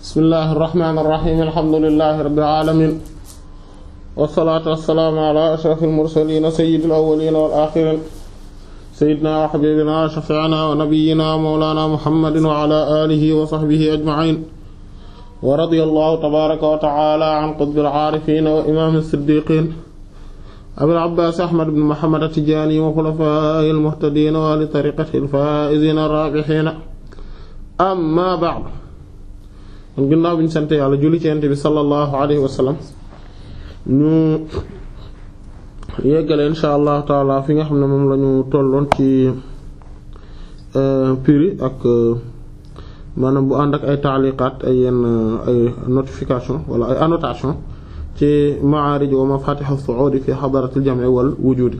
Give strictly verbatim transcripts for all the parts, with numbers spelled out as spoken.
bismillahi irrahmani irrahim alhamdulillahi rabbil alamin wassalaatu wassalaamu ala ashrafil mursaliin sayyidil awwaliin wal aaxiriin sayyidinaa wa habiibinaa wa shafii'inaa wa nabiyyinaa wa mawlaanaa muhammadin wa ala aalihi wa sahbihi ajma'iin wa radiyallahu tabaaraka wa ta'aalaa an qutbil aarifiin wa imaamil siddiiqiin abil abbaas ahmad ibn muhammad at-tijaani wa xulafaa'ihil muhtadiin wa ahli tariiqatihil faa'iziina ar-raabihiin amma ba'd. kon ginnaaw bi ñu sant yàlla julli ci Yonent bi sallallahu alayhi wa sallam ñu yeggale insha allahu taala fi nga xam ne moom la ñu tolloon ci piri ak maanaam bu ànd ak ay taaliqaat ay yenn ay notification wala ay annotation ci ma'aarij wa mafatih as-su'ud fi hadaratil jam'i wal wujudi.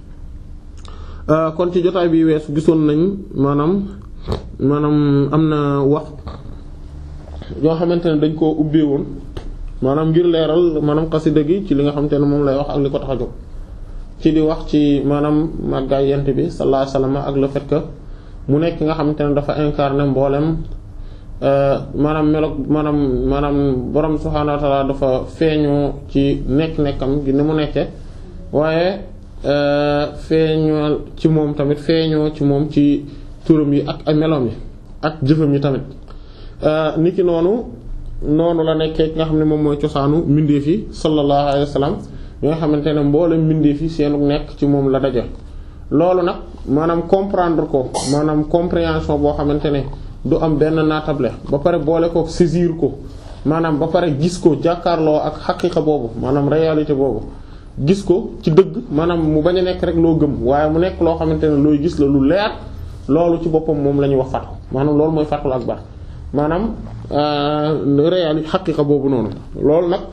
kon ci jotaay bi weesu gisoon nañ maanaam maanaam am na wax yoo xamante ne dañ koo ubbee woon maanaam ngir leeral maanaam xasida gi ci li nga xamante ne moom lay wax ak li ko tax a jóg ci di wax ci maanaam màggaay yent bi sallallahu alayhi wasallam ak le fait que mu nekk nga xamante ne dafa incarné mboolem maanaam melo maanaam maanaam borom subhaanahu wa ta'ala dafa feeñoo ci nekk-nekkam gi ni mu nekke waaye feeñoo ci moom tamit feeñoo ci moom ci turam yi ak ay meloom yi ak jëfam yi tamit niki noonu noonu la nekkee nga xam ne moom mooy cosaanu mbindeef yi sallallahu alayhi wa sallam bi nga xamante ne mboolem mbindeef yi seenu nekk ci moom la daje loolu nag maanaam comprendre ko maanaam compréhension boo xamante ne du am benn naatable ba pare boole ko saisir ko maanaam ba pare gis ko jàkkaarloo ak xaqiiqa boobu maanaam réalité boobu gis ko ci dëgg maanaam mu bañ a nekk rek loo gëm waaye mu nekk loo xamante ne looy gis la lu leer loolu ci boppam moom la ñuy wax fatu maanaam loolu mooy fatul akbar maanaam réalité xaqiiqa boobu noonu loolu nag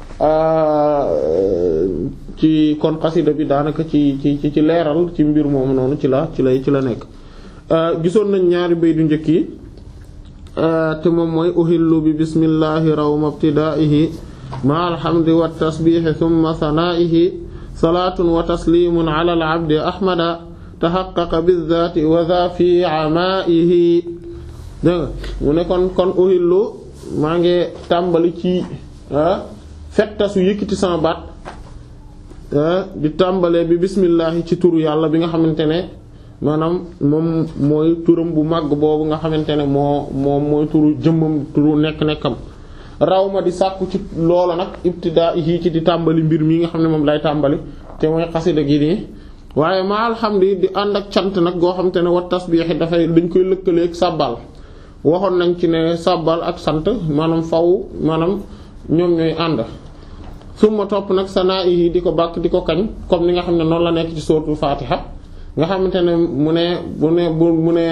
ci kon xasida bi daanaka ci ci ci leeral ci mbir moomu noonu ci la ci lay ci la nekk gisoon nañ ñaari bay du njëkk yi te moom mooy uhillu bi bismillahi rawma ibtidaa'ihi ma alhamdi wa tasbihi thumma sanaa'ihi salaatun wa taslimun ala al-abdi ahmada tahaqqaqa bizzaati wa dha fi amaa'ihi dégg nga mu ne kon kon uhillu maa ngi tàmbali ci fettasu yëkkati sama baat di tàmbalee bi bismillahi ci turu yàlla bi nga xamante ne maanaam moom mooy turam bu màgg boobu nga xamante ne moo moom mooy turu jëmmam turu nekk-nekkam raw ma di sàkku ci loolu nag ibtidaa'ihi ci di tàmbali mbir mi nga xam ne moom lay tàmbali te mooy xasida gi nii waaye ma alhamdi di ànd ak cant nag goo xamante ne wa tasbiixi dafay dañ koy lëkkaleeg sàbbal waxoon nañ ci ne sàbbal ak sant maanaam faw maanaam ñoom ñooy ànd suma topp nag sanaa yi di ko bàkk di ko kañ comme ni nga xam ne noonu la nekk ci suratul Fatiha nga xamante ne mu ne bu ne bu mu ne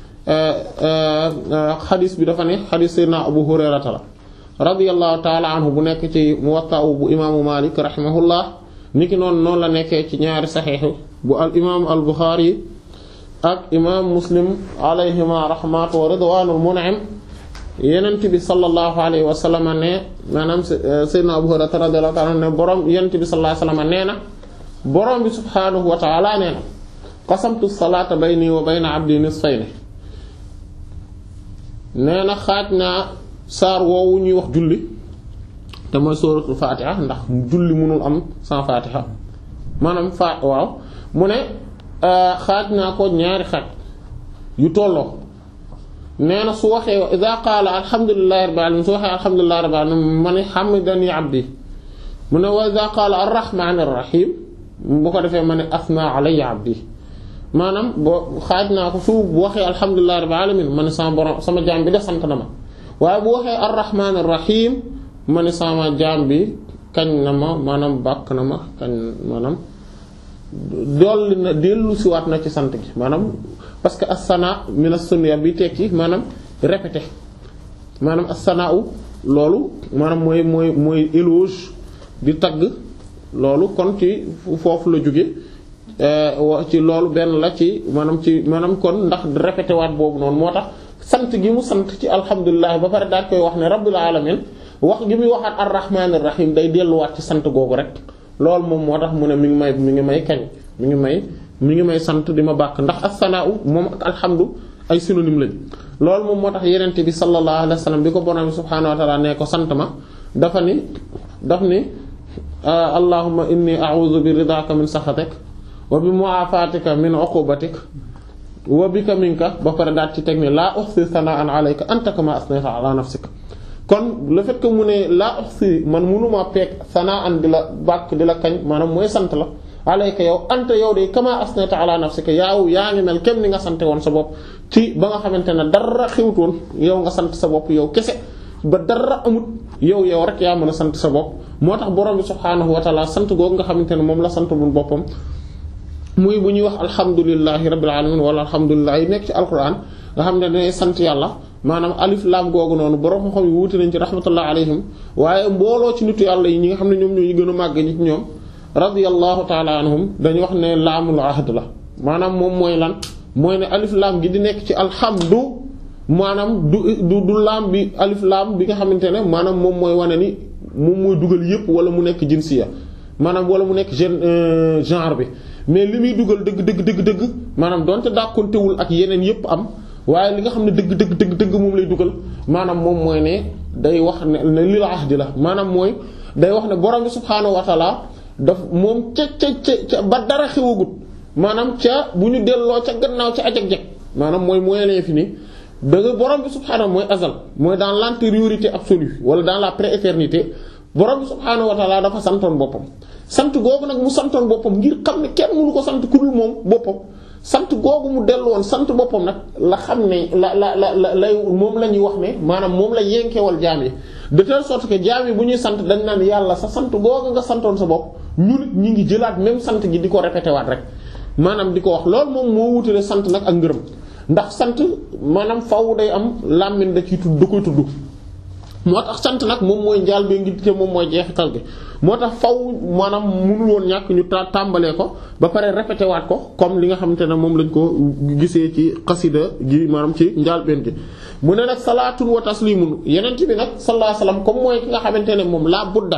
xadis bi dafa ne xadis Seydina Abu Hurayrata la radiyallahu ta'ala anhu bu nekk ci Muwatta bu imaamu Malik rahimahullah niki noonu noonu la nekkee ci ñaari saxiix bu al imaam al Bukhari ak imaam Muslim alayhima rahmatu wa ridwanul mun'im yenent bi sallallahu alayhi wa sallam ne maanaam Seydina Abu Hurayra radiyallahu ta'ala ne borom yenent bi sallallahu alayhi wa sallam nee na borom bi subhaanahu wa ta'ala nee na qasamtu salaata bayni wa bayna abdi nisfayni nee na xaaj naa saar woowu ñuy wax julli te mooy suratul Fatiha ndax julli mënul am sans Fatiha maanaam fa waaw mu ne xaaj naa ko ñaari xaaj yu tolloo nee na su waxee iza qaala alhamdulillahi rabbil alamin su waxee alhamdulillahi rabbil alamin ma ne hamidani abdi mu ne wa iza qaala arrahmanir rahim bu ko defee ma ne asna alayya abdi maanaam boo xaaj naa ko su bu waxee alhamdulillahi rabbil alamin ma ne sama borom sama jaam bi de sant na ma waaye bu waxee arrahmanir rahim ma ne sama jaam bi kañ na ma maanaam bàkk na ma kañ maanaam dolli na dellu siwaat na ci sant gi maanaam parce que as-sana min as-sunya bi tekki maanaam répété maanaam as-sana'u loolu maanaam mooy mooy mooy éloge di tagg loolu kon ci foofu la jóge ci loolu benn la ci maanaam ci maanaam kon ndax répété waat boobu noonu moo tax sant gi mu sant ci alhamdulilah ba pare daal koy wax ne rabbil alamin wax gi muy waxaat ar-rahmanir rahim day delluwaat ci sant googu rek loolu moom moo tax mu ne mi ngi may mi ngi may kañ mi ngi may mi ngi may sant di ma bàkk ndax as-sana'u moom ak alhamdu ay synonyme lañ loolu moom moo tax yenente bi sallallahu alayhi wa sallam bi ko borom subhaanahu wa ta'ala ne ko sant ma dafa ni daf ni allahumma inni a'udhu bi ridaka min sakhatik wa bi mu'afatika min 'uqubatik wa bika minka ba pare daat ci teg ne laa uhsi sana'an alayka anta kama asnayta ala nafsika kon le fait que mu ne laa uhsi man mënuma peek sana'an di la bàkk di la kañ maanaam mooy sant la alayka yow anta yow de kama asnayta ala nafsika yaaw yaa ngi mel kem ni nga sante woon sa bopp ci ba nga xamante ne dara xiwtoon yow nga sant sa bopp yow kese ba dara amut yow yow rek yaa mën a sant sa bopp moo tax borom bi subhaanahu wa ta'ala sant googu nga xamante ne moom la sant bul boppam muy bu ñuy wax alhamdulillahi rabbil alamin wala alhamdulilah yi nekk ci alquran nga xam ne dañuy sant yàlla maanaam alif laam googu noonu borom xam yi wuute nañ ci rahmatullah alayhim waaye mbooloo ci nitu yàlla yi ñi nga xam ne ñoom ñoo ñu gën a màgg ñi ci ñoom radiyallahu ta'ala anhum dañu wax ne laamul ahd la maanaam moom mooy lan mooy ne alif laam gi di nekk ci alhamdu maanaam du du du laam bi alif laam bi nga xamante ne maanaam moom mooy wane ni moom mooy dugal yépp wala mu nekk jinsiya maanaam wala mu nekk gen genre bi mais li muy dugal dëgg dëgg dëgg dëgg maanaam donte dàkkontewul ak yeneen yépp am waaye li nga xam ne dëgg dëgg dëgg dëgg moom lay dugal maanaam moom mooy ne day wax ne ne lil ahdi la maanaam mooy day wax ne borom bi subhaanahu wa ta'ala daf moom ca ca ca ba dara xewagut maanaam ca bu ñu delloo ca gannaaw ca ajag-jag maanaam mooy mooy l'infini da nga borom bi subhaanahu mooy azal mooy dans l'antériorité absolue wala dans la prééternité borom bi subhaanahu wa ta'ala dafa santoon boppam sant googu nag mu santoon boppam ngir xam ne kenn mënu ko sant ku dul moom boppam sant googu mu dellu woon sant boppam nag la xam ne la la la la lay moom la ñuy wax ne maanaam moom la yenkewal jaam yi de telle sorte que jaam yi bu ñuy sant dañ naan yàlla sa sant googu nga santoon sa bopp ñu nit ñi ngi jëlaat même sant gi di ko répété waat rek maanaam di ko wax loolu moom moo wutale sant nag ak ngërëm ndax sant maanaam faw day am làmmiñ da ciy tudd da koy tudd moo tax sant nag moom mooy njaal bee ngi te moom mooy jeexital gi moo tax faw maanaam mënul woon ñàkk ñu tàmbalee ko ba pare répété waat ko comme li nga xamante ne moom lañ ko gisee ci xasida gi maanaam ci njaal benn gi mu ne nag salaatun wa taslimun yeneen bi nag sallallahu alayhi wasallam comme mooy ki nga xamante ne moom laa budda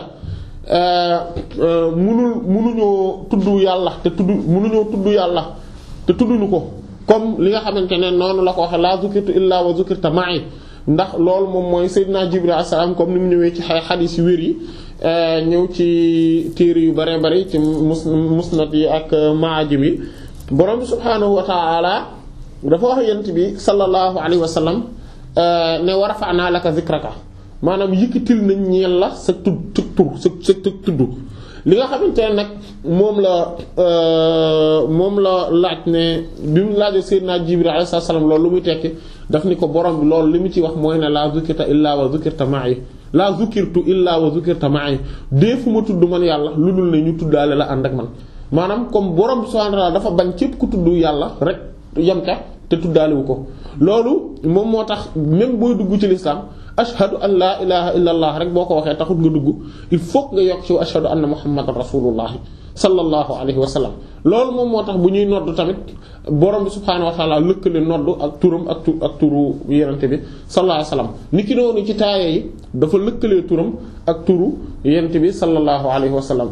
munul munuñoo tudd yàlla te tudd munuñoo tudd yàlla te tudduñu ko comme li nga xamante ne noonu la ko waxe la zukirtu illa wa zukirta ma'i ndax loolu moom mooy Seydina Jibril alayhi salaam comme ni mu ñëwee ci ay xadiis yu wér yi ñëw ci téere yu bare bare ci mus musnad yi ak maajim yi borom bi subhaanahu wa ta'ala dafa wax yent bi sallallahu alayhi wa sallam ne wa rafa'na laka zikraka maanaam yëkkatil nañ ñeel la sa tudd tur sa sa tudd li nga xamante ne nag moom la moom la laaj ne bi mu laajoo Seydina Jibril alayhi salaam loolu lu muy tekki daf ni ko borom bi loolu li mu ci wax mooy ne la zukirta illa wa zukirta ma'i la zukirtu illa wa zukirta ma'i deefu ma tudd man yàlla lu dul ne ñu tuddaale la ànd ak man maanaam comme borom bi subhanahu wa ta'ala dafa bañ képp ku tudd yàlla rek yem ca te tuddaale wu ko loolu moom moo tax même booy dugg ci l'islam ashhadu an laa ilaha illa allah rek boo ko waxee taxut nga dugg il faut nga yokk ci ashhadu anna muhammadan rasulullah sallallahu alayhi wa sallam loolu moom moo tax bu ñuy nodd tamit borom bi subhaanahu wa ta'ala lëkkale nodd ak turam ak tur ak turu yenente bi sallallahu alayhi wa sallam ni ki noonu ci taaye yi dafa lëkkalee turam ak turu yenente bi sallallahu alayhi wa sallam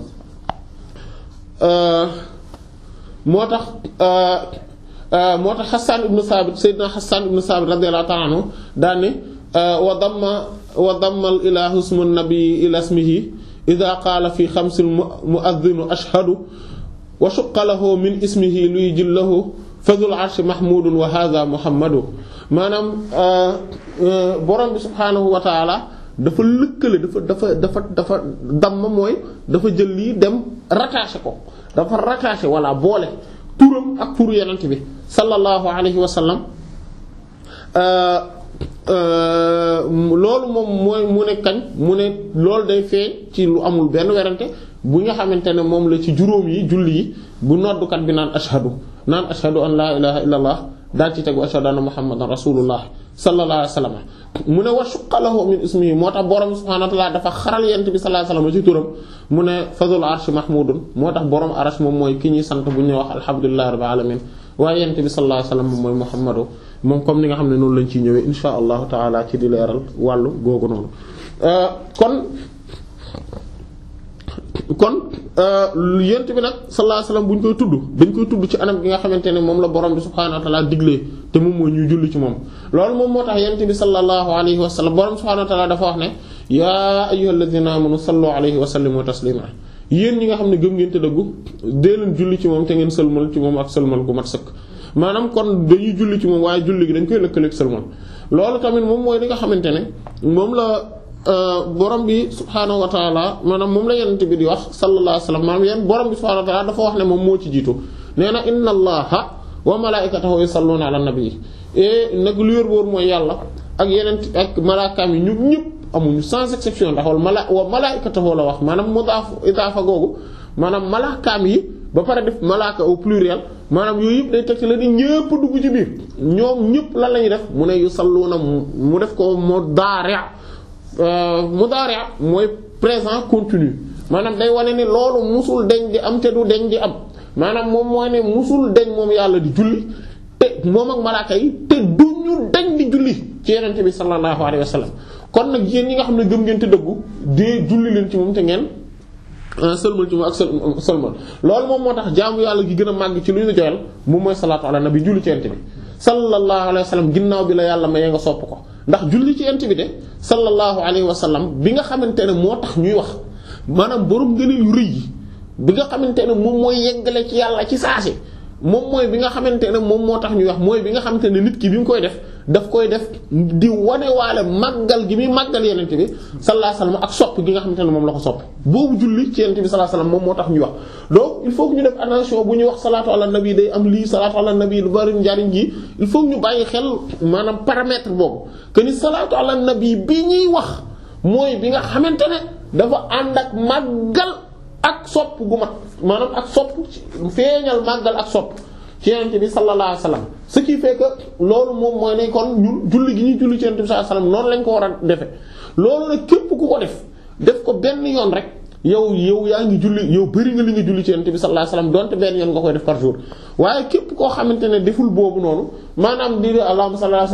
moo tax moo tax Hassan ibn Sabit Seydina Hassan ibn Sabit radiyallahu ta'ala anhu daane wa damma wa damma al ilahu ismu nabi ila ismihi idha qaala fi xamsil mu'adhdhinu ashhadu wa shaqqa lahu min ismihi luy jillahu fadhul arshi mahmudun wa hadha muhammadu maanaam borom bi subhaanahu wa ta'ala dafa lëkkale dafa dafa dafa dafa damma mooy dafa jël lii dem rattaché ko dafa rattaché walla boole turam ak turu yonent bi sallallahu alayhi wa sallam loolu moom mooy mu ne kañ mu ne loolu day feeñ ci lu amul benn werante bu nga xamante ne moom la ci juróom yi julli yi bu noddukat bi naan ashhadu naan ashhadu an laa ilaha illa allah daal ci tegu ashhadu anna muhammadan rasulullah sallallahu alayhi wa sallam mu ne wa shaqqa lahu min ismihi moo tax borom subhanahu wa ta'ala dafa xaral yent bi sallallahu alayhi wa sallam ci turam mu ne fadhul arshi mahmudun moo tax borom arash moom mooy ki ñuy sant bu ñuy wax alhamdulillahi rabbil alamin waaye yent bi sallallahu alayhi wa sallam moom mooy muhammadu moom comme ni nga xam ne noonu lañ ciy ñëwee insha allahu taala ci di leeral wàllu googu noonu kon kon yent bi nag sallallahu alayhi wasallam bu ñu koy tudd dañ koy tudd ci anam gi nga xamante ne moom la borom bi subhaanahu wa ta'ala diglee te moom mooy ñuy julli ci moom loolu moom moo tax yent bi sallallahu alayhi wasallam borom subhaanahu wa ta'ala dafa wax ne yaa ayyuhalladhina amanu sallu alayhi wa sallimu taslima yéen ñi nga xam ne gëm ngeen te dëggu dee leen julli ci moom te ngeen sëlmal ci moom ak sëlmal gu mat sëkk maanaam kon dañuy julli ci moom waaye julli gi dañ koy lëkkaleeg sëlmal loolu tamit moom mooy li nga xamante ne moom la borom bi subhaanahu wa taala maanaam moom la yenente bi di wax sallallahu alayhi wa sallam maanaam yéen borom bi subhaanahu wa taala dafa wax ne moom moo ci jiitu nee na inna allaha wa malaa'ikatahu yusalluna ala nabi et nag lu yor boor mooy yàlla ak yeneen ak malaakaam yi ñu ñëpp amuñu sans exception ndax wala mala wa malaa'ikatahu la wax maanaam mudaaf idaafa googu maanaam malaakaam yi ba pare def malaaka au pluriel maanaam yooyu yëpp day teg la ni ñëpp dugg ci biir ñoom ñëpp lan lañuy def mu ne yusalluna mu def ko mudaari' mudaari' mooy présent continu maanaam day wane ni loolu musul deñ di am te du deñ di am maanaam moom mooy ne musul deñ moom yàlla di julli te moom ak malaaka yi te duñu deñ di julli ci yenente bi sallallahu alayhi wa sallam kon nag yéen ñi nga xam ne gëm ngeen te dëggu dee julli leen ci moom te ngeen sëlmal ci moom ak sëlmal loolu moom moo tax jaamu yàlla gi gën a màgg ci lu ñu joyal moom mooy salaatu ala nabi julli ci yenente bi sallallahu alayhi wa sallam ginnaaw bi la yàlla mayee nga sopp ko ndax julli ci yenente bi de sallallahu alayhi wa sallam bi nga xamante ne moo tax ñuy wax maanaam borom ngëneel yu rëy yi bi nga xamante ne moom mooy yeggale ci yàlla ci saasi moom mooy bi nga xamante ne moom moo tax ñuy wax mooy bi nga xamante ne nit ki bi mu koy def daf koy def di wane waale màggal gi muy màggal yenente bi sallallahu alayhi wa sallam ak sopp gi nga xamante ne moom la ko sopp boobu julli ci yenente bi sallallahu alayhi wa sallam moom moo tax ñuy wax donc il faut que ñu def attention bu ñuy wax salaatu ala nabi day am lii salaatu ala nabi lu bari njariñ gi il faut que ñu bàyyi xel maanaam paramètre boobu que ni salaatu ala nabi bi ñuy wax mooy bi nga xamante ne dafa ànd ak màggal ak sopp gu mat maanaam ak sopp feeñal màggal ak sopp ci yenente bi sallallahu alayhi wasallam ce qui fait que loolu moom mooy ne kon ñun julli gi ñuy julli ci yenente bi sallallahu alayhi wasallam noonu lañ ko war a defe loolu nag képp ku ko def def ko benn yoon rek yow yow yaa ngi julli yow bëri nga li nga julli ci yenente bi sallallahu alayhi wasallam donte benn yoon nga koy def par jour waaye képp koo xamante ne deful boobu noonu maanaam di allahumma salli ala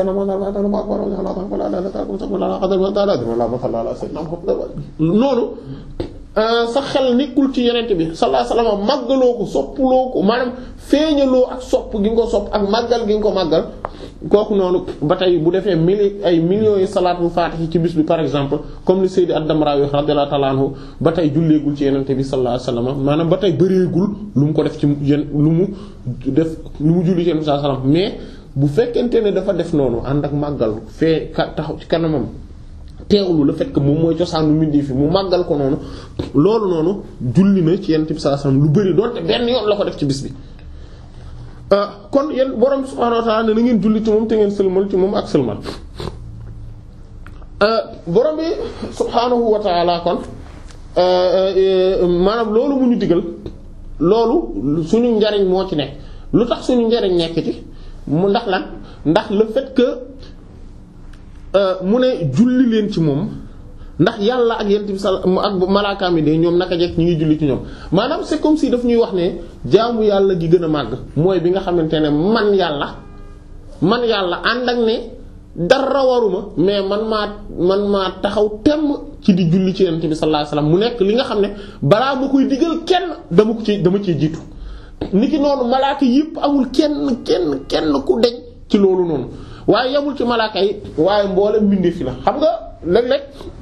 sayyidina noonu sa xel nekkul ci yenente bi sallallahu alayhi wasallam màggaloo ko soppuloo ko maanaam feeñaloo ak sopp gi nga ko sopp ak màggal gi nga ko màggal kooku noonu ba tey bu defee mili ay millions yi salaatul faatihi ci bis bi par exemple comme li Sayyid ad-Damrawi radiyallahu ta'ala anhu ba tey julleegul ci yenente bi sallallahu alayhi wasallam maanaam ba tey bëreegul lu mu ko def ci yéen lu mu def lu mu julli ci yenente bi sallallahu alayhi wasallam mais bu fekkente ne dafa def noonu ànd ak màggal fee ka taxaw ci kanamam teewlu le fait que moom mooy cosaanu mindi fi mu màggal ko noonu loolu noonu julli na ci yenente bi sallallahu alayhi wasallam lu bëri doonte benn yoon la ko def ci bis bi kon yéen borom subhaanahu wa ta'ala ne na ngeen julli ci moom te ngeen sëlmal ci moom ak sëlmal borom bi subhaanahu wa ta'ala kon maanaam loolu mu ñu digal loolu suñu njariñ moo ci nekk lu tax suñu njariñ nekk ci mu ndax lan ndax le fait que mu ne julli leen ci moom ndax yàlla ak yent bi sal ak malaakaam yi de ñoom naka jekk ñi ngi julli ci ñoom maanaam c'est comme si daf ñuy wax ne jaamu yàlla gi gën a màgg mooy bi nga xamante ne man yàlla man yàlla ànd ak ne dara waruma mais man maa man maa taxaw temm ci di julli ci yent bi sallallahu alayhi wasallam mu nekk li nga xam ne balaa ma koy digal kenn dama ko ci dama ciy jiitu niki noonu malaaka yëpp amul kenn kenn kenn ku deñ ci loolu noonu waaye yamul ci malaaka yi waaye mboolem mbindeef fi la xam nga léeg-léeg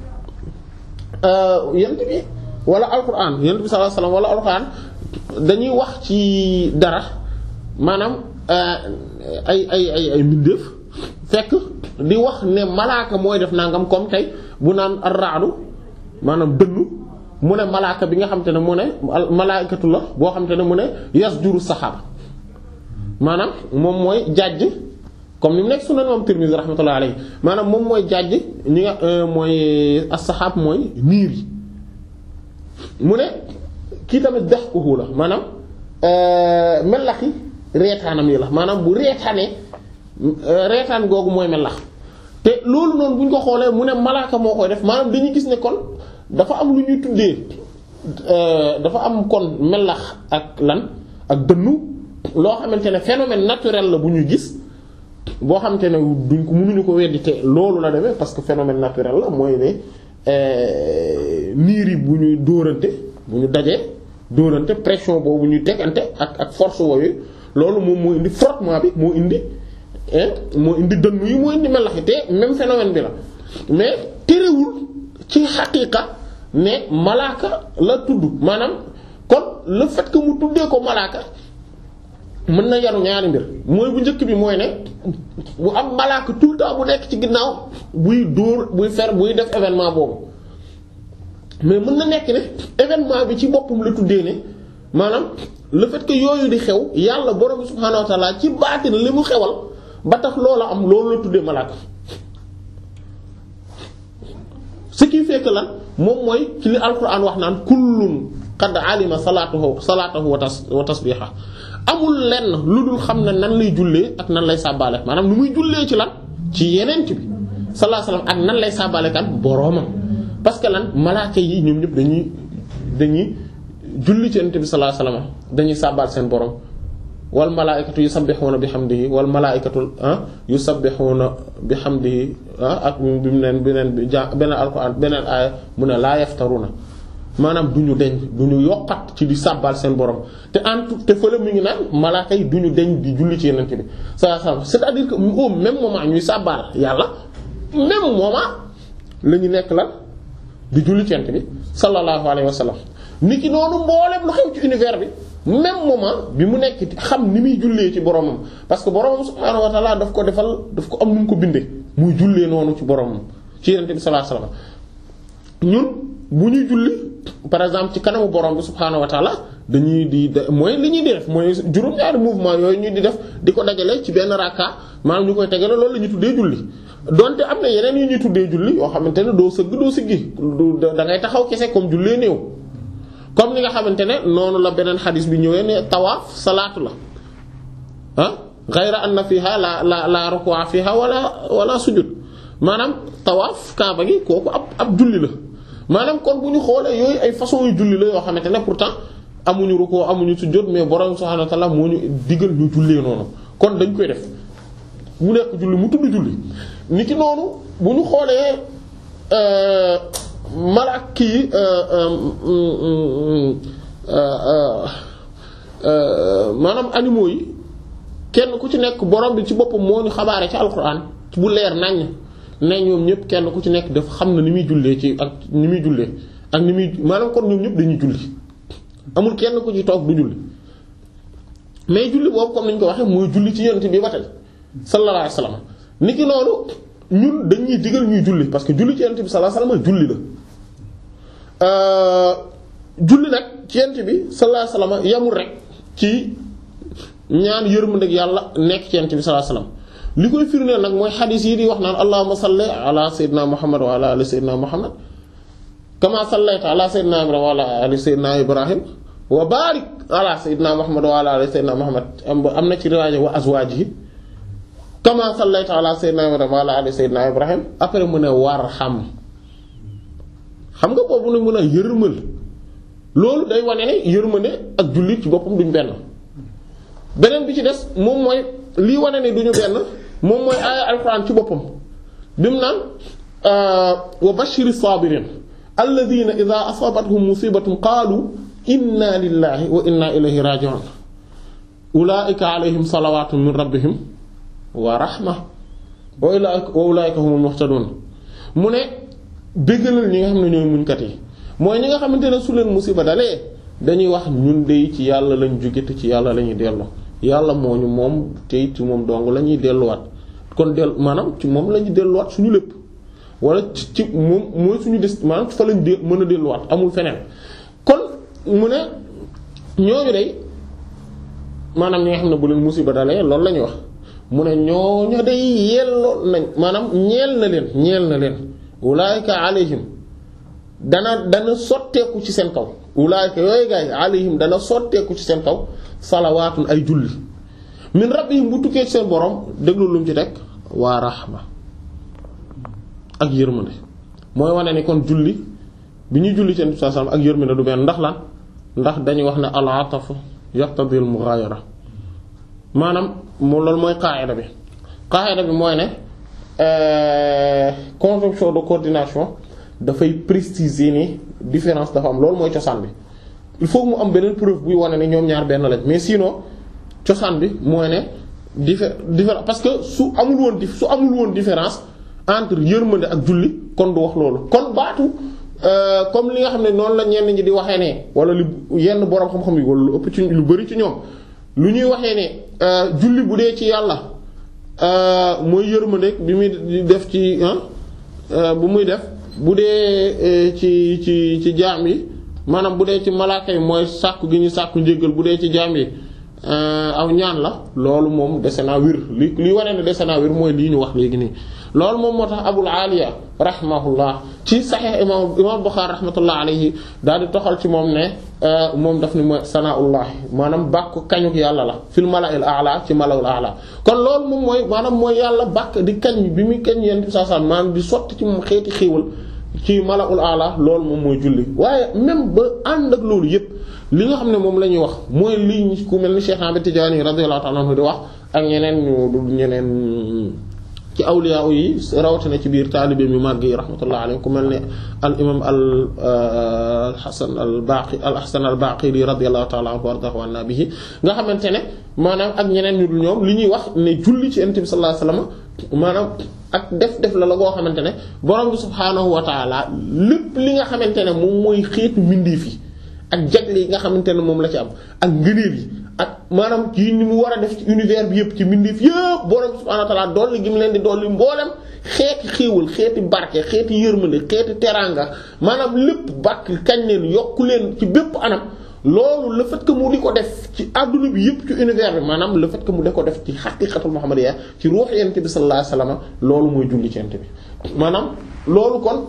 yent bi wala alquran yent bi sallallahu alayhi wasallam wala alquran dañuy wax ci dara maanaam ay ay ay ay mbindeef fekk di wax ne malaaka mooy def nangam comme tey bu naan ar-ra'du maanaam dënnu mu ne malaaka bi nga xam te ne mu ne malaakatu la boo xam te ne mu ne yasjuru saxaaba maanaam moom mooy jàjj comme ni mu nekk sunan moom Tirmidhi rahmatullahi alayhi maanaam moom mooy jàjj ñi nga mooy as-saxaab mooy niir yi mu ne kii tamit dahkuhu la maanaam melaxi reetaanam yi la maanaam bu reetaanee reetaan googu mooy melax te loolu noonu bu ñu ko xoolee mu ne malaaka moo koy def maanaam dañuy gis ne kon dafa am lu ñuy tuddee dafa am kon melax ak lan ak dënnu loo xamante ne phénomène naturel la bu ñuy gis boo xamante ne duñ ko mënuñu ko weddi te loolu la demee parce que phénomène naturel la mooy ne niir yi bu ñuy dóorante bu ñu dajee dóorante pression boobu ñuy tegante ak ak force wooyu loolu moom moo indi frottement bi moo indi moo indi dënnu yi moo indi melax yi te même phénomène bi la mais terewul ci xaqiiqa ne malaaka la tudd maanaam kon le fait que mu tuddee ko malaaka mën na yaru ñaari mbir mooy bu njëkk bi mooy ne bu am malaaka tout le temps bu nekk ci ginnaaw buy dóor buy fer buy def événement boobu mais mën na nekk ne événement bi ci boppam la tuddee ne maanaam le fait que yooyu di xew yàlla borom subhaanahu wa ta'ala ci baatin li mu xewal ba tax loola am loolu la tuddee malaaka ce qui fait que lan moom mooy ci li alquran wax naan kullun qad alima salaatahu salaatahu wa tasbiha amul lenn lu dul xam ne nan lay jullee ak nan lay sàbbaale maanaam nu muy jullee ci lan ci yeneen ci bi sallallahu alayhi wasallam ak nan lay sàbbaale kan boroomam parce que lan malaaka yi ñoom ñëpp dañuy dañuy julli ci yeneen bi sallallahu alayhi wasallam dañuy sàbbaal seen borom wal malaa'ikatu yusabbihuna bihamdihi wal malaa'ikatu yusabbihuna bihamdihi ak bi mu neen beneen bi ja beneen alxuraan beneen aaya mu ne laa yaftaruna maanaam du ñu deñ du ñu yokkat ci di sàbbal seen borom te en tout te fële mi ngi naan malaaka yi du ñu deñ di julli ci yeneen bi sallallahu alayhi wasallam c'est-à-dire que au même moment ñuy sàbbal yàlla même moment la ñu nekk lan di julli ci yeneen bi sallallahu alayhi wasallam nit ki noonu mboolem lu xew ci univers bi même moment bi mu nekk xam ni muy jullee ci boromam parce que boromam subhaanahu wa ta'ala daf ko defal daf ko am nu mu ko bindee muy jullee noonu ci boromam ci yeneen bi sallallahu alayhi wasallam ñun bu ñuy julli par exemple ci kanamu borom bi subhaanahu wa ta'ala dañuy di mooy li ñuy di def mooy juróom-ñaari mouvement yooyu ñuy di def di ko dajale ci benn rakka maanaam ñu koy tegale loolu la ñuy tuddee julli donte am na yeneen yu ñuy tuddee julli yoo xamante ne doo sëgg doo siggi da ngay taxaw kese comme jullee néew comme ni nga xamante ne noonu la beneen xadis bi ñëwee ne tawaaf salaatu la ah ghayra anna fiha la la la ruku'a fiha wala wala sujud maanaam tawaaf kaaba gi kooku ab ab julli la maanaam kon bu ñu xoolee yooyu ay façon yu julli la yoo xamante ne pourtant amuñu ruku amuñu sujjóot mais borom subhaanahu wa ta'aala moo ñu digal ñu jullee noonu kon dañ koy def mu nekk julli mu tudd julli niki noonu bu ñu xoolee malaak yi maanaam animaux yi kenn ku ci nekk borom bi ci boppam moo ñu xabaare ci alxuraan bu leer naññ. ne ñoom ñëpp kenn ku ci nekk daf xam na ni muy jullee ci ak ni muy jullee ak ni muy maanaam kon ñoom ñëpp dañuy julli amul kenn ku ci toog du julli mais julli boobu comme ni ñu ko waxee mooy julli ci yonent bi ba tey sallallahu alayhi wasallam niki noonu ñun dañuy digal ñuy julli parce que julli ci yonent bi sallallahu alayhi wasallam julli la julli nag ci yonent bi sallallahu alayhi wasallam yamul rek ci ñaan yërmandeeg yàlla nekk ci yonent bi sallallahu alayhi wasallam li koy firndeel nag mooy xadiis yi di wax naan allahumma salli ala sayyidina muhammad wa ala ali sayyidina muhammad kama sallayta ala sayyidina ibrahim wa ala ali sayyidina ibrahim wa barik ala sayyidina muhammad wa ala ali sayyidina muhammad am na ci riwaaya wa azwajihi kama sallayta ala sayyidina ibrahim wa ala ali sayyidina ibrahim après mu ne warham xam nga boobu ne mën a yërmal loolu day wane ne yërmande ak jullit ci boppam duñ benn beneen bi ci des moom mooy lii wane ne duñu benn moom mooy aaya alxuraan ci boppam bi mu naan wa bashiri saabiriin alladhiina idhaa asaabathum musiibatun qaalu inna lillahi wa inna ilayhi raaji'uun ulaa'ika alayhim salawaatun min rabbihim wa rahma wa ulaa'ika humul muhtaduun mu ne déggalal ñi nga xam ne ñooy muñkat yi mooy ñi nga xamante ne su leen musiba dalee dañuy wax ñun dey ci yàlla lañ jóge te ci yàlla lañuy delloo yàlla moo ñu moom te ci moom dong la ñuy delluwaat kon dellu maanaam ci moom la ñuy delluwaat suñu lépp wala ci ci moom mooy suñu des maanaam fa lañ de mën a delluwaat amul feneen kon mu ne ñooñu day maanaam ñi nga xam ne bu leen musiba dalee loolu la ñuy wax mu ne ñooñu day yelloo nañ maanaam ñeel na leen ñeel na leen ulaayka alayhim dana dana sotteeku ci seen kaw ulaayka yooyu gaay alayhim dana sotteeku ci seen kaw salawaatun ay julli min rabbihim bu tukkee ci seen borom déglu lu mu ci teg waa rahma ak yërmande mooy wane ni kon julli bi ñuy julli seen sallam ak yërmande du benn ndax lan ndax dañuy wax ne al ataf yaqtadi al mughayara maanaam moom loolu mooy qaa'ida bi qaa'ida bi mooy ne conjonction de coordination dafay préciser ni différence dafa am loolu mooy cosaan bi il faut mu am beneen preuve buy wane ne ñoom ñaar benn lañ mais sinon cosaan bi mooy ne diffé différence parce que su amul woon su amul woon différence entre yërmande ak julli kon du wax loolu kon baatu comme li nga xam ne noonu la ñenn ñi di waxee ne wala lu yenn borom xam-xam yi wala lu ëpp ci lu bari ci ñoom lu ñuy waxee ne julli bu dee ci yàlla mooy yërmande bi muy def ci bu muy def bu dee ci ci ci jaam yi maanaam bu dee ci malaaka yi mooy sàkku gi ñu sàkku njéggal bu dee ci jaam yi aw ñaan la loolu moom dese naa wir li li wane ne dese naa wir mooy lii ñu wax léegi nii loolu moom moo tax Abul Aliya rahimahullah ci Sahih imam imam Bukhari rahmatullah alayhi daal di toxal ci moom ne moom daf ni mooy sanaullahi maanaam bàkk kañuk yàlla la fil mala'il a'la ci mala'ul a'la kon loolu moom mooy maanaam mooy yàlla bàkk di kañ bi muy kañ yent bi saa saa maanaam di sotti ci moom xeeti xéewal ci mala'ul a'la loolu moom mooy julli waaye même ba ànd ak loolu yépp li nga xam ne moom la ñuy wax mooy lii ku mel ni Cheikh Ahmed Tidiane radiyallahu ta'ala anhu di wax ak ñeneen ñu du ñeneen ci awliya yi rawatina ci biir taalibeem yu màgg yi rahmatullah alayhi ku mel ne al imam al Hasan al Baqi al Hasan al Baqili radiyallahu ta'ala anhu wardahu anna bihi nga xamante ne maanaam ak ñeneen ñu dul ñoom li ñuy wax ne julli ci Yonent bi sallallahu alayhi wasallam maanaam ak def def la la goo xamante ne borom bi subhaanahu wa ta'ala lépp li nga xamante ne moom mooy xeetu mbindeef yi ak jagle yi nga xamante ne moom la ci am ak ngëneel yi ak maanaam ci ni mu war a def ci univers bi yëpp ci mbindeef yëpp borom subhaanahu wa ta'ala dolli gi mu leen di dolli mboolem xeeti xéewal xeeti barke xeeti yërmande xeeti teraanga maanaam lépp bàkk kañ leen yokku leen ci bépp anam loolu le fait que mu di ko def ci adduna bi yëpp ci univers bi maanaam le fait que mu di ko def ci haqiqatul muhammadiyya ci ruux yent bi sallallahu alayhi wasallam loolu mooy julli ci yent bi maanaam loolu kon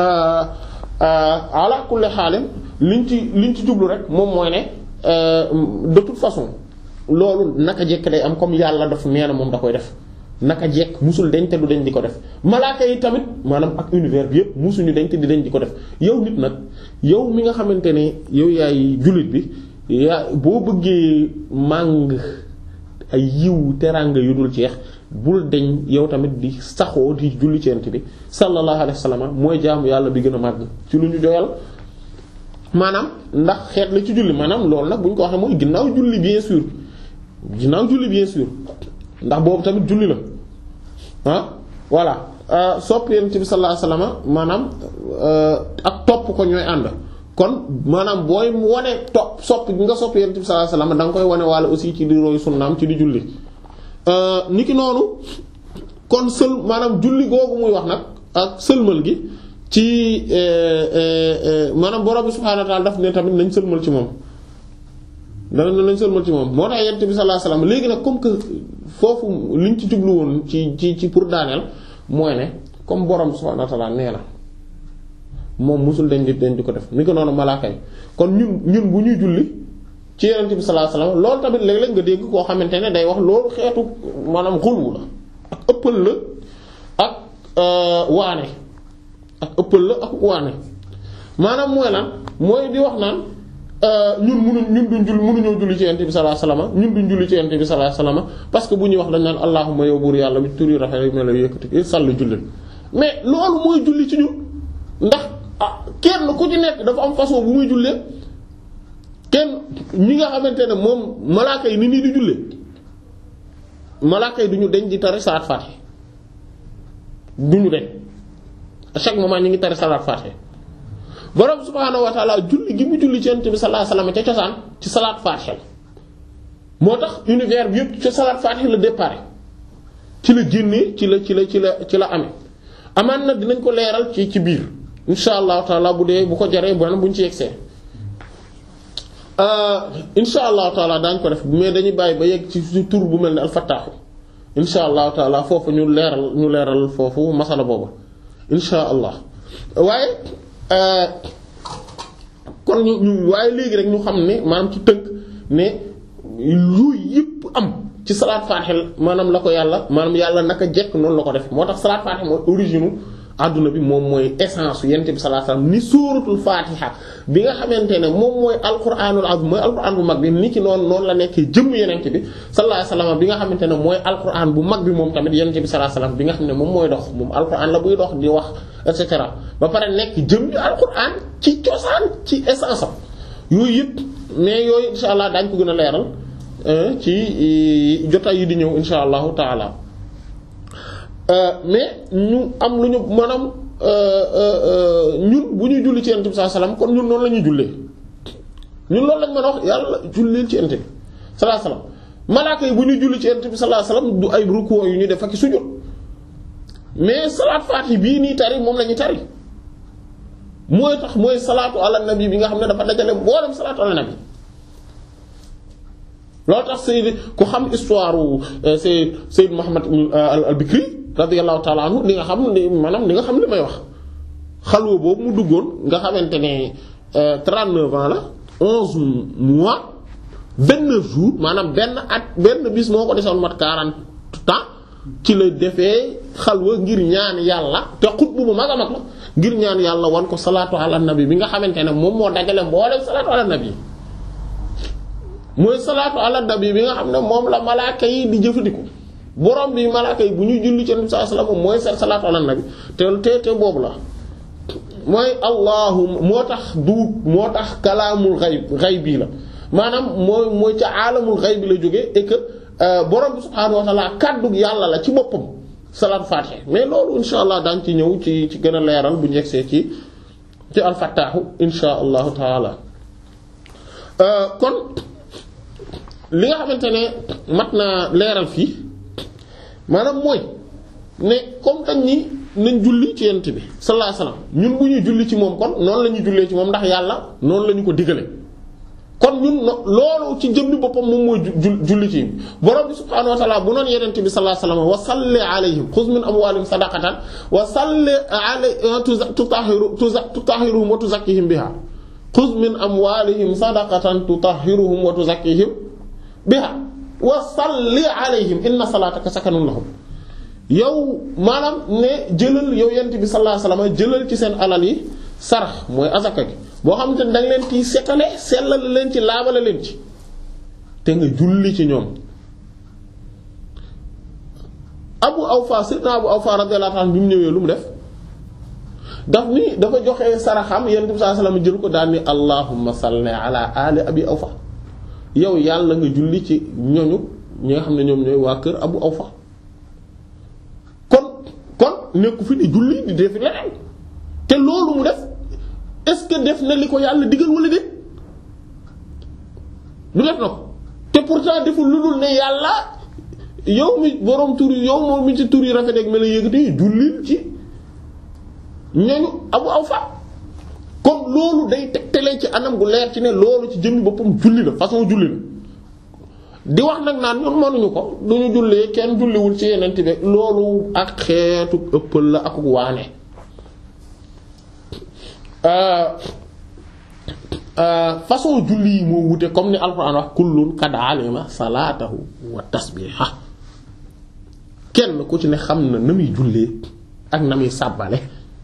ala kulli xaal liñ ci liñ ci jublu rek moom mooy ne de toute façon loolu naka jekk day am comme yàlla daf nee na moom da koy def naka jekk musul dañ te du dañ di ko def malaaka yi tamit maanaam ak univers bi yëpp musuñu dañ te di dañ di ko def yow nit nag yow mi nga xamante ne yow yaay jullit bi yaa boo bëggee màng ay yiw teraanga yu dul jeex bul deñ yow tamit di saxoo di julli ci Yonent bi sallallahu alayhi wasallam mooy jaamu yàlla bi gën a màgg ci lu ñu doyal maanaam ndax xeet la ci julli maanaam loolu nag bu ñu ko waxee mooy ginnaaw julli bien sûr ginnaaw julli bien sûr ndax boobu tamit julli la ah voilà sopp Yonent bi sallallahu alayhi wasallam maanaam ak topp ko ñooy ànd kon maanaam booy wane topp sopp bi nga sopp Yonent bi sallallahu alayhi wasallam da nga koy wane walla aussi ci di roy sunnaam ci di julli niki noonu kon sël maanaam julli googu muy wax nag ak sëlmal gi ci maanaam borom bi subhaanahu wa ta'aala daf ne tamit nañ sëlmal ci moom dana nañ sëlmal ci moom moo tax Yonent bi sallallahu alayhi wasallam léegi nag comme que foofu liñ ci jublu woon ci ci ci pour daaneel mooy ne comme borom bi subhaanahu wa ta'aala nee na moom musul dañ di dañ di ko def ni ko noonu malaaka yi kon ñun ñun bu ñuy julli ci Yonent bi sallallahu alayhi wasallam loolu tamit léeg-léeg nga dégg koo xamante ne day wax loolu xeetu maanaam xulwu la ak ëppal la ak waane ak ëppal la ak waane maanaam mooy lan mooy di wax naan ñun munu ñun duñ julli munuñoo julli ci Yonent bi sallallahu alayhi wasallam ñun duñ julli ci Yonent bi sallallahu alayhi wasallam parce que bu ñuy wax dañ naan allahumma yow buur yàlla bi tur yu rafet yi mel la yëkkati sàll julli mais loolu mooy julli ci ñun ndax ah kenn ku ci nekk dafa am façon bu muy jullee kenn ñi nga xamante ne moom malaaka yi ni nii di jullee malaaka yi duñu deñ di tari salaat faatiha duñu deñ à chaque moment ñu ngi tari salaat faatiha borom subhaanahu wa ta'ala julli gi mu julli ci Yonent bi sallallahu alayhi wasallam ca cosaan ci salaat faatiha moo tax univers bi yëpp ci salaat faatiha la départ ci la génnee ci la ci la ci la ci la amee amaan na dinañ ko leeral ci ci biir insha allahu taala bu dee bu ko jaree bon buñ ci yegsee insha allahu taala daañ ko def mais dañuy bàyyi ba yegg ci ci tur bu mel ne al-Fattaahu insha allahu taala foofu ñu leeral ñu leeral foofu masala boobu insha allah waaye kon ñu ñu waaye léegi rek ñu xam ne maanaam ci tënk ne lu yëpp am ci salaat faatiha maanaam la ko yàlla maanaam yàlla naka jekk noonu la ko def moo tax salaat faatiha mooy origine adduna bi moom mooy essence su Yonent bi sallallahu alayhi wasallam ni suuratul faatiha bi nga xamante ne moom mooy alquranul azim mooy alquran bu mag bi ni ki noonu noonu la nekkee jëmm Yonent bi sallallahu alayhi wasallam bi nga xamante ne mooy alquran bu mag bi moom tamit Yonent bi sallallahu alayhi wasallam bi nga xam ne moom mooy dox moom alquran la buy dox di wax et cetera ba pare nekk jëmm yu alquran ci cosaan ci essence am yooyu yëpp mais yooyu insha allah daañ ko gën a leeral ci jotaay yi di ñëw insha allahu taala mais ñu am lu ñu maanaam ñun bu ñuy julli ci yonent bi sallallahu alayhi wasallam kon ñun noonu la ñuy jullee ñun loolu lañ mën a wax yàlla julleel ci yonent bi sallallahu alayhi wasallam malaaka yi bu ñuy julli ci yonent bi sallallahu alayhi wasallam du ay ruku yu ñuy def ak sujud mais salaat faati bii nii tari moom la ñuy tari mooy tax mooy salaatu ala nabi bi nga xam ne dafa dajale mboolem salaatu ala nabi loolu tax Seyd ku xam histoire Seyd Seyd Muhammad al-Bikri radiyallahu ta'ala anhu li nga xam ne maanaam li nga xam li may wax xalwa boobu mu duggoon nga xamante ne trente-neuf ans la onze mois vingt-neuf jours maanaam benn at benn bis moo ko desoon mat quarante temps ci la defee xalwa ngir ñaan yàlla te xutbu bu mag a mag la ngir ñaan yàlla wan ko salaatu ala nabi bi nga xamante ne moom moo dajale mboolem salaatu ala nabi mooy salaatu ala nabi bi nga xam ne moom la malaaka yi di jëfandiku borom bi malaaka yi bu ñuy julli ci Nabi sallallahu alayhi wasallam mooy seen salaatu ala nabi te te te boobu la mooy allahumma moo tax du moo tax kalaamul xayb xayb bii la maanaam mooy mooy ca aalamul xayb bi la jógee et que borom bi subhaanahu wa ta'ala kàddu yàlla la ci boppam salaatu faatiha mais loolu insha allah daañu ci ñëw ci ci gën a leeral bu ñu yegsee ci ci al-fattaahu insha allahu taala kon li nga xamante ne mat na leeral fii maanaam mooy ne comme dañ ni nañ julli ci yent bi sallallahu alayhi wasallam ñun bu ñuy julli ci moom kon noonu la ñuy jullee ci moom ndax yàlla noonu la ñu ko digale kon ñun loolu ci jëmmi boppam moom mooy julli ci borom bi subhaanahu wa ta'ala bu noonu yonent bi sallallahu alayhi wasallam wa salli alayhim xuz min amwalihim sadaqatan wa salli alayhim tutahhiru tutahhiruhum wa tuzakkihim biha xuz min amwalihim sadaqatan tutahhiruhum wa tuzakkihim biha wa salli alayhim inna salataka sakanun lahum yow maanaam ne jëlal yow yonent bi sallallahu alayhi wasallam jëlal ci seen alal yi sarax mooy azaka gi boo xamante ne danga leen ci setale sellal leen ci laabale leen ci te nga julli ci ñoom Abu Awfa sayyidina Abu Awfa radiyallahu anhu bi mu ñëwee lu mu def daf ni dafa joxe saraxam yonent bi sallallahu alayhi wasallam jël ko daal ni allahumma salli ala ali Abi Awfa yow yàlla nga julli ci ñoñu ñi nga xam ne ñoom ñooy waa kër Abu Awfa kon kon nekku fi di julli di def leneen te loolu mu def est-ce que def na li ko yàlla digal wala déet du def na ko te pourtant deful lu dul ne yàlla yow mi borom tur yi yow moom mi ci tur yi rafet ak mel ne yëkkati jullil ci ñooñu Abu Awfa kon loolu day tegtalee ci anam gu leer ci ne loolu ci jëmmi boppam julli la façon julli la di wax nag naan ñun mënuñu ko duñu jullee kenn julliwul ci yeneen bi loolu ak xeetu ëppal la ak waane. façon julli yi moo wute comme ni alxuraan wax kullun qad alima salaatahu wa tasbiha kenn ku ci ne xam na na muy jullee ak na muy sàbbale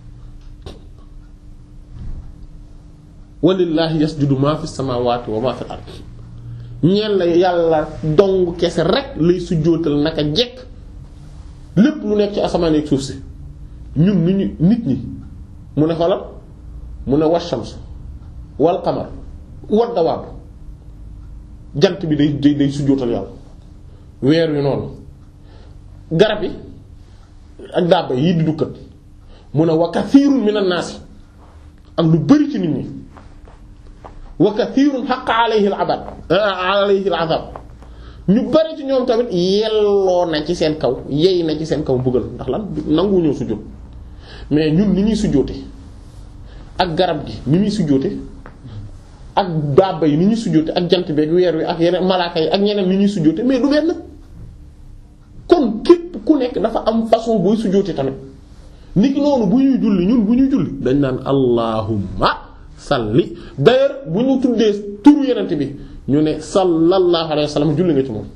walillahi yasjudu ma fi samawati wa ma fi al-ard ñeen la yàlla dong kese rek lay sujjóotal naka jekk lépp lu nekk ci asamaan ak suuf si ñun ni ñu nit ñi mu ne xoolal mu ne wash-shams wal qamar wad dawaab jant bi day day day sujjóotal yàlla weer wi noonu garab yi ak dàbba yi di dukkat mu ne wa kathirun minan naasi ak lu bari ci nit ñi wa kathirun haqqa alayhi al-abad alayhi al-azab ñu bari ci ñoom tamit yelloo na ci seen kaw yey na ci seen kaw mbugal ndax lan nangu ñoo sujjóot mais ñun ni ñuy sujjóote ak garab gi ni ñuy sujjóote ak dàbba yi ni ñuy sujjóote ak jant bi ak weer wi ak yeneen malaaka yi ak ñeneen ni ñuy sujjóote mais du benn kon képp ku nekk dafa am façon booy sujjóote tamit niki noonu bu ñuy julli ñun bu ñuy julli dañ naan allahumma salli d'ailleurs bu ñu tuddee turu yenente bi ñu ne sallallahu alayhi wa sallam julli nga ci moom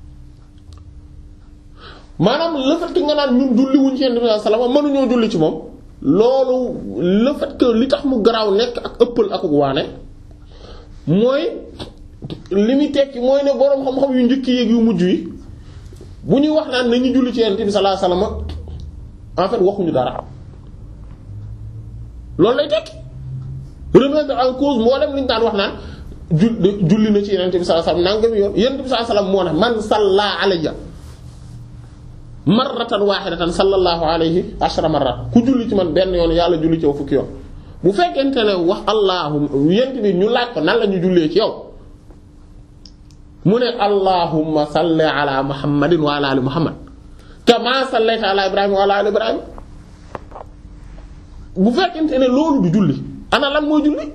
maanaam le fait que nga naan ñun julli wuñ ci yenente bi sallallahu alayhi wa sallam mënuñoo julli ci moom loolu le fait que li tax mu garaaw nekk ak ëppal ak waane mooy li muy tekki mooy ne boroom xam-xam yu njëkk yeeg yu mujj yi bu ñuy wax naan nañu julli ci yenente bi sallallahu alayhi wa sallam en fait waxuñu dara loolu lay tekki remettre en cause mboolem li ñu daan wax naan julli na ci Yonent bi sallallahu alayhi wasallam nangam yoon Yonent bi sallallahu alayhi wasallam moo ne man salla alayya marratan wahidatan sallallahu alayhi ashra marrat ku julli ci man benn yoon yàlla julli ci yow fukki yoon bu fekkente ne wax allahumma Yonent bi ñu laaj ko nan la ñu jullee ci yow mu ne allahumma salli ala muhammadin wa ala ali muhammad kama sallayta ala ibrahima wa ala ali ibrahima bu fekkente ne loolu du julli ana lan mooy julli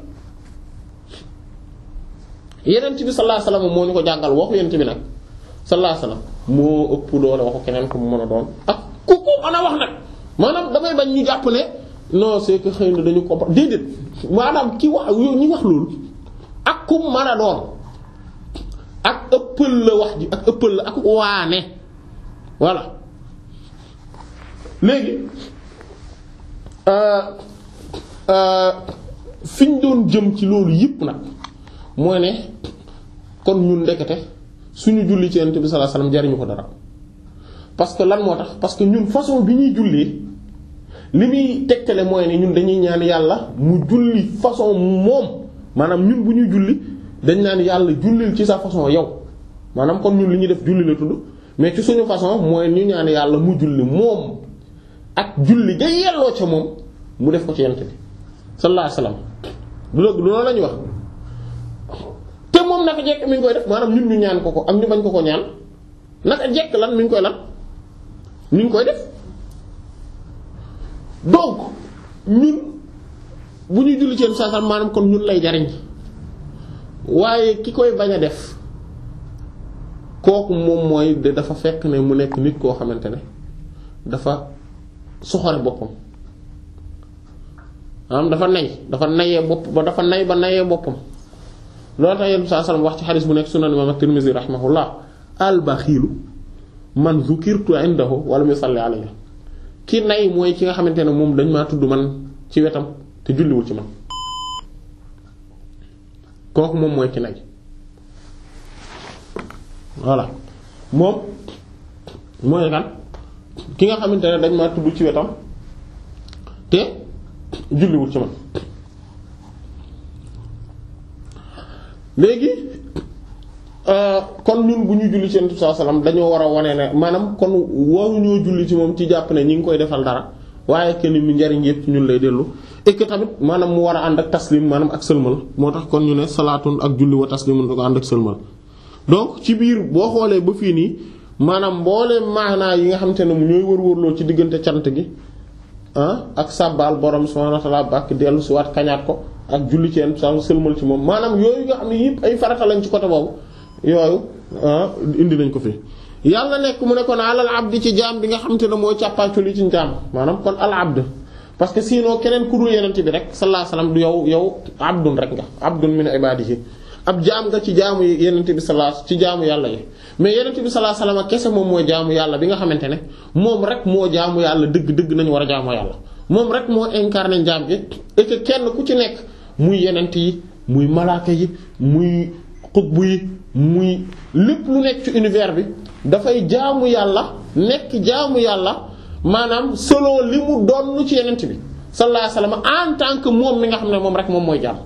Yonent bi sallallahu alayhi wasallam moo ñu ko jàngal waxu Yonent bi nag sallallahu alayhi wasallam moo ëpp doole waxu keneen ku mu mën a doon ak ku ko mën a wax nag maanaam damay bañ ñu jàpp ne non c'est que xëy na dañu comprendre déedéet maanaam ki wax ñi wax loolu ak ku mu mën a doon ak ëppal la wax ji ak ëppal la ak waane voilà léegi fi ñu doon jëm ci loolu yëpp nag mooy ne kon ñun ndekete suñu julli ci Yonent bi sallallahu alayhi wasallam jariñu ko dara parce que lan moo tax parce que ñun façon bi ñuy jullee li muy tegtale mooy ne ñun dañuy ñaan yàlla mu julli façon moom maanaam ñun bu ñuy julli dañ naan yàlla jullil ci sa façon yow maanaam kon ñun li ñuy def julli la tudd mais ci suñu façon mooy ñu ñaan yàlla mu julli moom ak julli ga yelloo ca moom mu def ko ci Yonent bi sallallahu alayhi wasallam du dëgg du noonu la ñuy wax te moom naka jekk mi ngi koy def maanaam ñun ñu ñaan ko ko ak ñu bañ ko ko ñaan naka jekk lan mi ngi koy lan mi ngi koy def donc ñun bu ñuy julli ci Yonent bi sallallahu alayhi wasallam maanaam kon ñun lay jariñ waaye ki koy bañ a def kooku moom mooy de dafa fekk ne mu nekk nit koo xamante ne dafa soxore boppam maanaam dafa nay dafa nayee bopp ba dafa nay ba nayee boppam loolu tax Yonent bi sallallahu alayhi wasallam wax ci xadiis bu nekk Sunan Imam At-Tirmidhi rahimahullah al-baxiilu man zukirtu indahu wa lam yusalli alayhi ki nay mooy ki nga xamante ne moom dañ maa tudd man ci wetam te julliwul ci man kooku moom mooy ki nay voilà moom mooy kan ki nga xamante ne dañ maa tudd ci wetam te julliwul ci man léegi kon ñun bu ñu julli ci Yonent bi sallallahu alayhi wasallam dañoo war a wane ne maanaam kon waruñoo julli ci moom ci jàpp ne ñi ngi koy defal dara waaye kenn mi njariñ yëpp ci ñun lay dellu et que tamit maanaam mu war a ànd ak taslim maanaam ak sëlmal moo tax kon ñu ne salaatun ak julli wa taslimun da ko ànd ak sëlmal donc ci biir boo xoolee ba fii nii maanaam mboolee maanaa yi nga xamante ne mu ñooy wër-wërloo ci diggante cant gi ah ak sàbbaal borom subhanahu wa ta'ala bàkk dellu si waat kañaat ko ak julli ci yenn sa sëlmal ci moom maanaam yooyu nga xam ne yëpp ay farata lañ ci côté boobu yooyu indi nañ ko fi yàlla nekk mu ne kon alal abdi ci jaam bi nga xamante ne mooy càppaaculi ci jaam maanaam kon al abd parce que sinon keneen ku dul yenente bi rek sallallahu alayhi wasallam du yow yow abdun rek nga abdun min ibadihi ab jaam nga ci jaamu yenente bi sallallahu ci jaamu yàlla yi mais yenente bi sallallahu alayhi wasallam kese moom mooy jaamu yàlla bi nga xamante ne moom rek moo jaamu yàlla dëgg dëgg nañu war a jaamu yàlla moom rek moo incarné jaam gi et que kenn ku ci nekk muy yenente yi muy malaaka yi muy xutbu yi muy lépp lu nekk ci univers bi dafay jaamu yàlla nekk jaamu yàlla maanaam selon li mu doon ci yenent bi sallallahu alayhi wasallam en tant que moom mi nga xam ne moom rek moom mooy jaam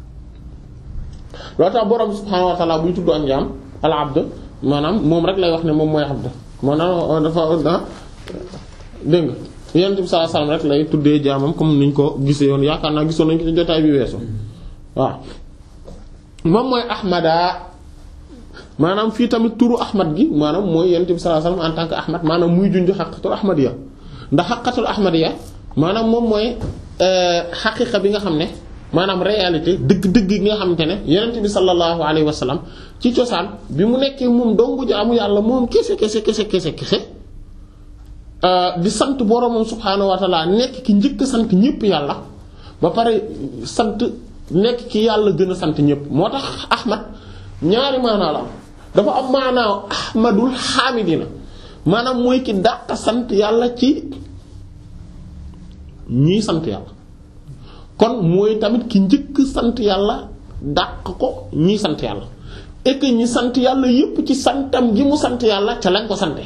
loolu tax borom subhaanahu wa ta'ala buy tudd ak jaam al abd maanaam moom rek lay wax ne moom mooy abd maanaam dafa dégg nga yenent bi sallallahu alayhi wasallam rek lay tuddee jaamam comme niñ ko gisee yoon yaakaar naa gisoon nañ ko ci jotaay bi weesu waaw moom mooy ahmada maanaam fii tamit turu ahmad gi maanaam mooy yonent bi sallallahu alayhi wasallam en tant que ahmad maanaam muy junj xaqiqatul ahmadiyya ndax xaqiqatul ahmadiyya maanaam moom mooy xaqiqa bi nga xam ne maanaam réalité dëgg-dëgg gi nga xamante ne yonent bi sallallahu alayhi wasallam ci cosaan bi mu nekkee moom dongu jaamu yàlla moom kese kese kese kese kese di sant boromam subhaanahu wa ta'ala nekk ki njëkk sant ñëpp yàlla ba pare sant nekk ki yàlla gën a sant ñëpp moo tax ahmad ñaari maanaa la am dafa am maanaa ahmadul xaamidina maanaam mooy ki dàq sant yàlla ci ñii sant yàlla kon mooy tamit ki njëkk sant yàlla dàq ko ñii sant yàlla et que ñi sant yàlla yépp ci santam gi mu sant yàlla ca lañ ko sante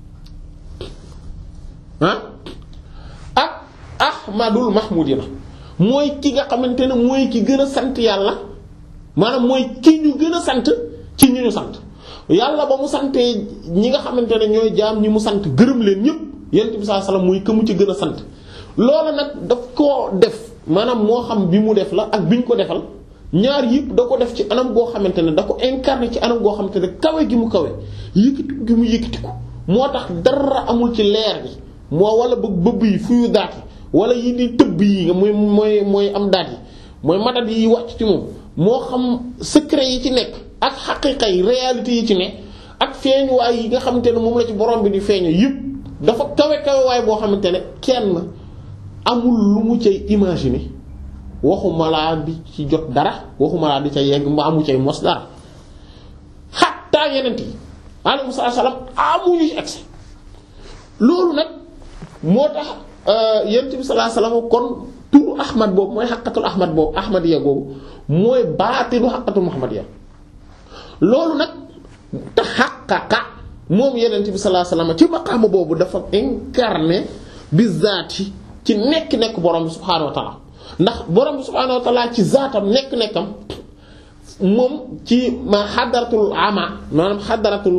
ah ak ahmadul mahmudina mooy ki nga xamante ne mooy ki gën a sant yàlla maanaam mooy ki ñu gën a sant ci ñu ñu sant yàlla ba mu santee ñi nga xamante ne ñooy jaam ñi mu sant gërëm leen ñëpp yonent bi sallallahu alayhi wasallam mooy que mu ci gën a sant loola nag daf koo def maanaam moo xam bi mu def la ak bi ñu ko defal ñaar yëpp da ko def ci anam goo xamante ne da ko incarné ci anam goo xamante ne kawe gi mu kawe yëkkatiku gi mu yëkkatiku moo tax dara amul ci leer gi moo wala bëgg bëbb yi fuyu daat yi wala yi di tëbb yi nga mooy mooy mooy am daat yi mooy madat yi wàcc ci moom moo xam secret yi ci nekk ak xaqiqa yi réalité yi ci ne ak feeñuwaay yi nga xamante ne moom la ci borom bi di feeño yëpp dafa kawe kawewaay boo xamante ne kenn amul lu mu cay imaginer waxuma laa di ci jot dara waxuma laa di ca yegg mba amu cay mos dara xattaa yeneen yi alayhi salaam amuñu ci accès loolu nag moo tax yonent bi sallallahu alayhi wasallam kon turu Ahmad boobu mooy xaqatul Ahmad boobu Ahmadiyya boobu mooy baatinu xaqatul Muhammadiyya loolu nag te xaqaqa moom yonent bi sallallahu alayhi wasallam ci maqaama boobu dafa incarné bi zaati ci nekk-nekk borom bi subhaanahu wa ta'ala ndax borom bi subhaanahu wa ta'ala ci zaatam nekk-nekkam moom ci ma xadaratul ama maanaam xadaratul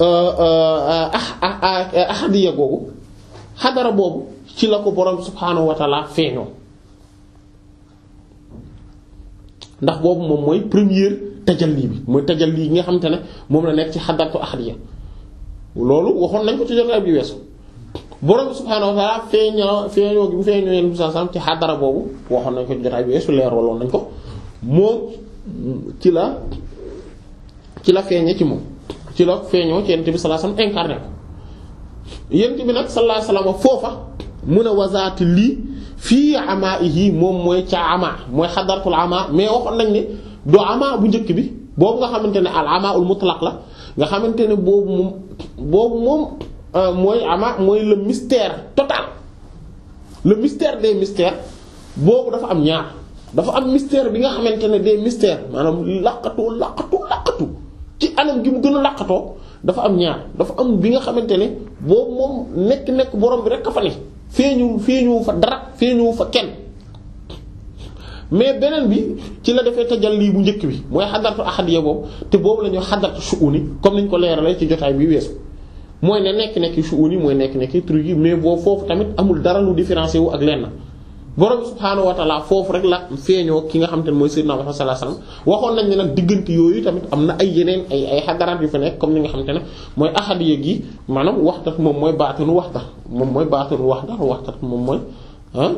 ahadiyya googu xadara boobu ci la ko borom subhaanahu wa ta'ala feeñoo ndax boobu moom mooy première tajalli bi mooy tajalli yi nga xamante ne moom la nekk ci xadaratu ahadiyya loolu waxoon nañ ko ci jotaay bi weesu borom subhaanahu wa ta'ala feeñoo feeñoo gi bu feeñoo yenn bisam ci xadara boobu waxoon nañ ko ci jotaay bi weesu leer waloon nañ ko moom ci la ci la feeñe ci moom ci la feeñoo ci yonent bi sallallahu alayhi wasallam incarné ko yonent bi nag sallallahu alayhi wasallam foofa mun a wazaati lii fii amaa'ihi moom mooy ca ama mooy xadaratul ama mais waxoon nañ ne do ama bu njëkk bi boobu nga xamante ne al amaa'ul mutlaq la nga xamante ne boobu moom boobu moom mooy ama mooy le mystère total le mystère des mystères boobu dafa am ñaar dafa am mystère bi nga xamante ne des mystères maanaam laqatu laqatu laqatu ci anam gi mu gën a laqatoo dafa am ñaar dafa am bi nga xamante ne boobu moom nekk-nekk borom bi rek a fa ne feeñu feeñu fa dara feeñu fa kenn mais beneen bi ci la defee tajalli bu njëkk bi mooy xadaratu ahadiyya boobu te boobu la ñuy xadaratu shu'uni comme niñ ko leeralee ci jotaay bi weesu mooy ne nekk-nekk shu'uni mooy nekk-nekk truc yi mais boobu foofu tamit amul dara lu différencier wu ak lenn borom subhaanahu wa ta'ala foofu rek la feeñoo ki nga xam te ne mooy sayyidina Muhammad sallallahu alayhi wasallam waxoon nañ ne nag diggante yooyu tamit am na ay yeneen ay ay xadaraat yu fa nekk comme ni nga xam te ne mooy ahadiyya gi maanaam waxtat moom mooy baatinu waxta moom mooy baatinu waxta waxtat moom mooy ah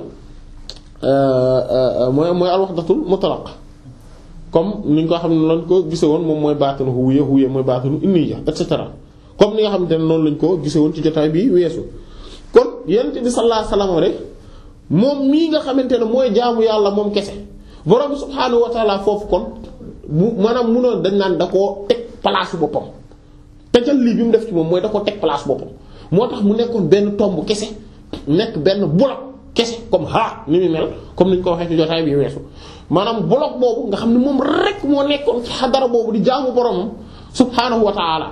mooy mooy al wahdatul mutlaq comme ni nga ko xam ne lañ ko gise woon moom mooy baatinu huwiyya huwiyya mooy baatinu inniyya et cetera comme ni nga xam te ne noonu lañ ko gise woon ci jotaay bi weesu kon yonent bi sallallahu alayhi wasallam rek moom mii nga xamante ne mooy jaamu yàlla moom kese borom subhaanahu wa ta'ala foofu kon bu maanaam munoon dañ naan da koo teg place boppam tajalli bi mu def ci moom mooy da koo teg place boppam moo tax mu nekkoon benn tomb kese nekk benn bloc kese comme ha ni mu mel comme ni ñu ko waxee ci jotaay bi weesu maanaam bloc boobu nga xam ne moom rek moo nekkoon ci xadara boobu di jaamu boromam subhaanahu wa ta'ala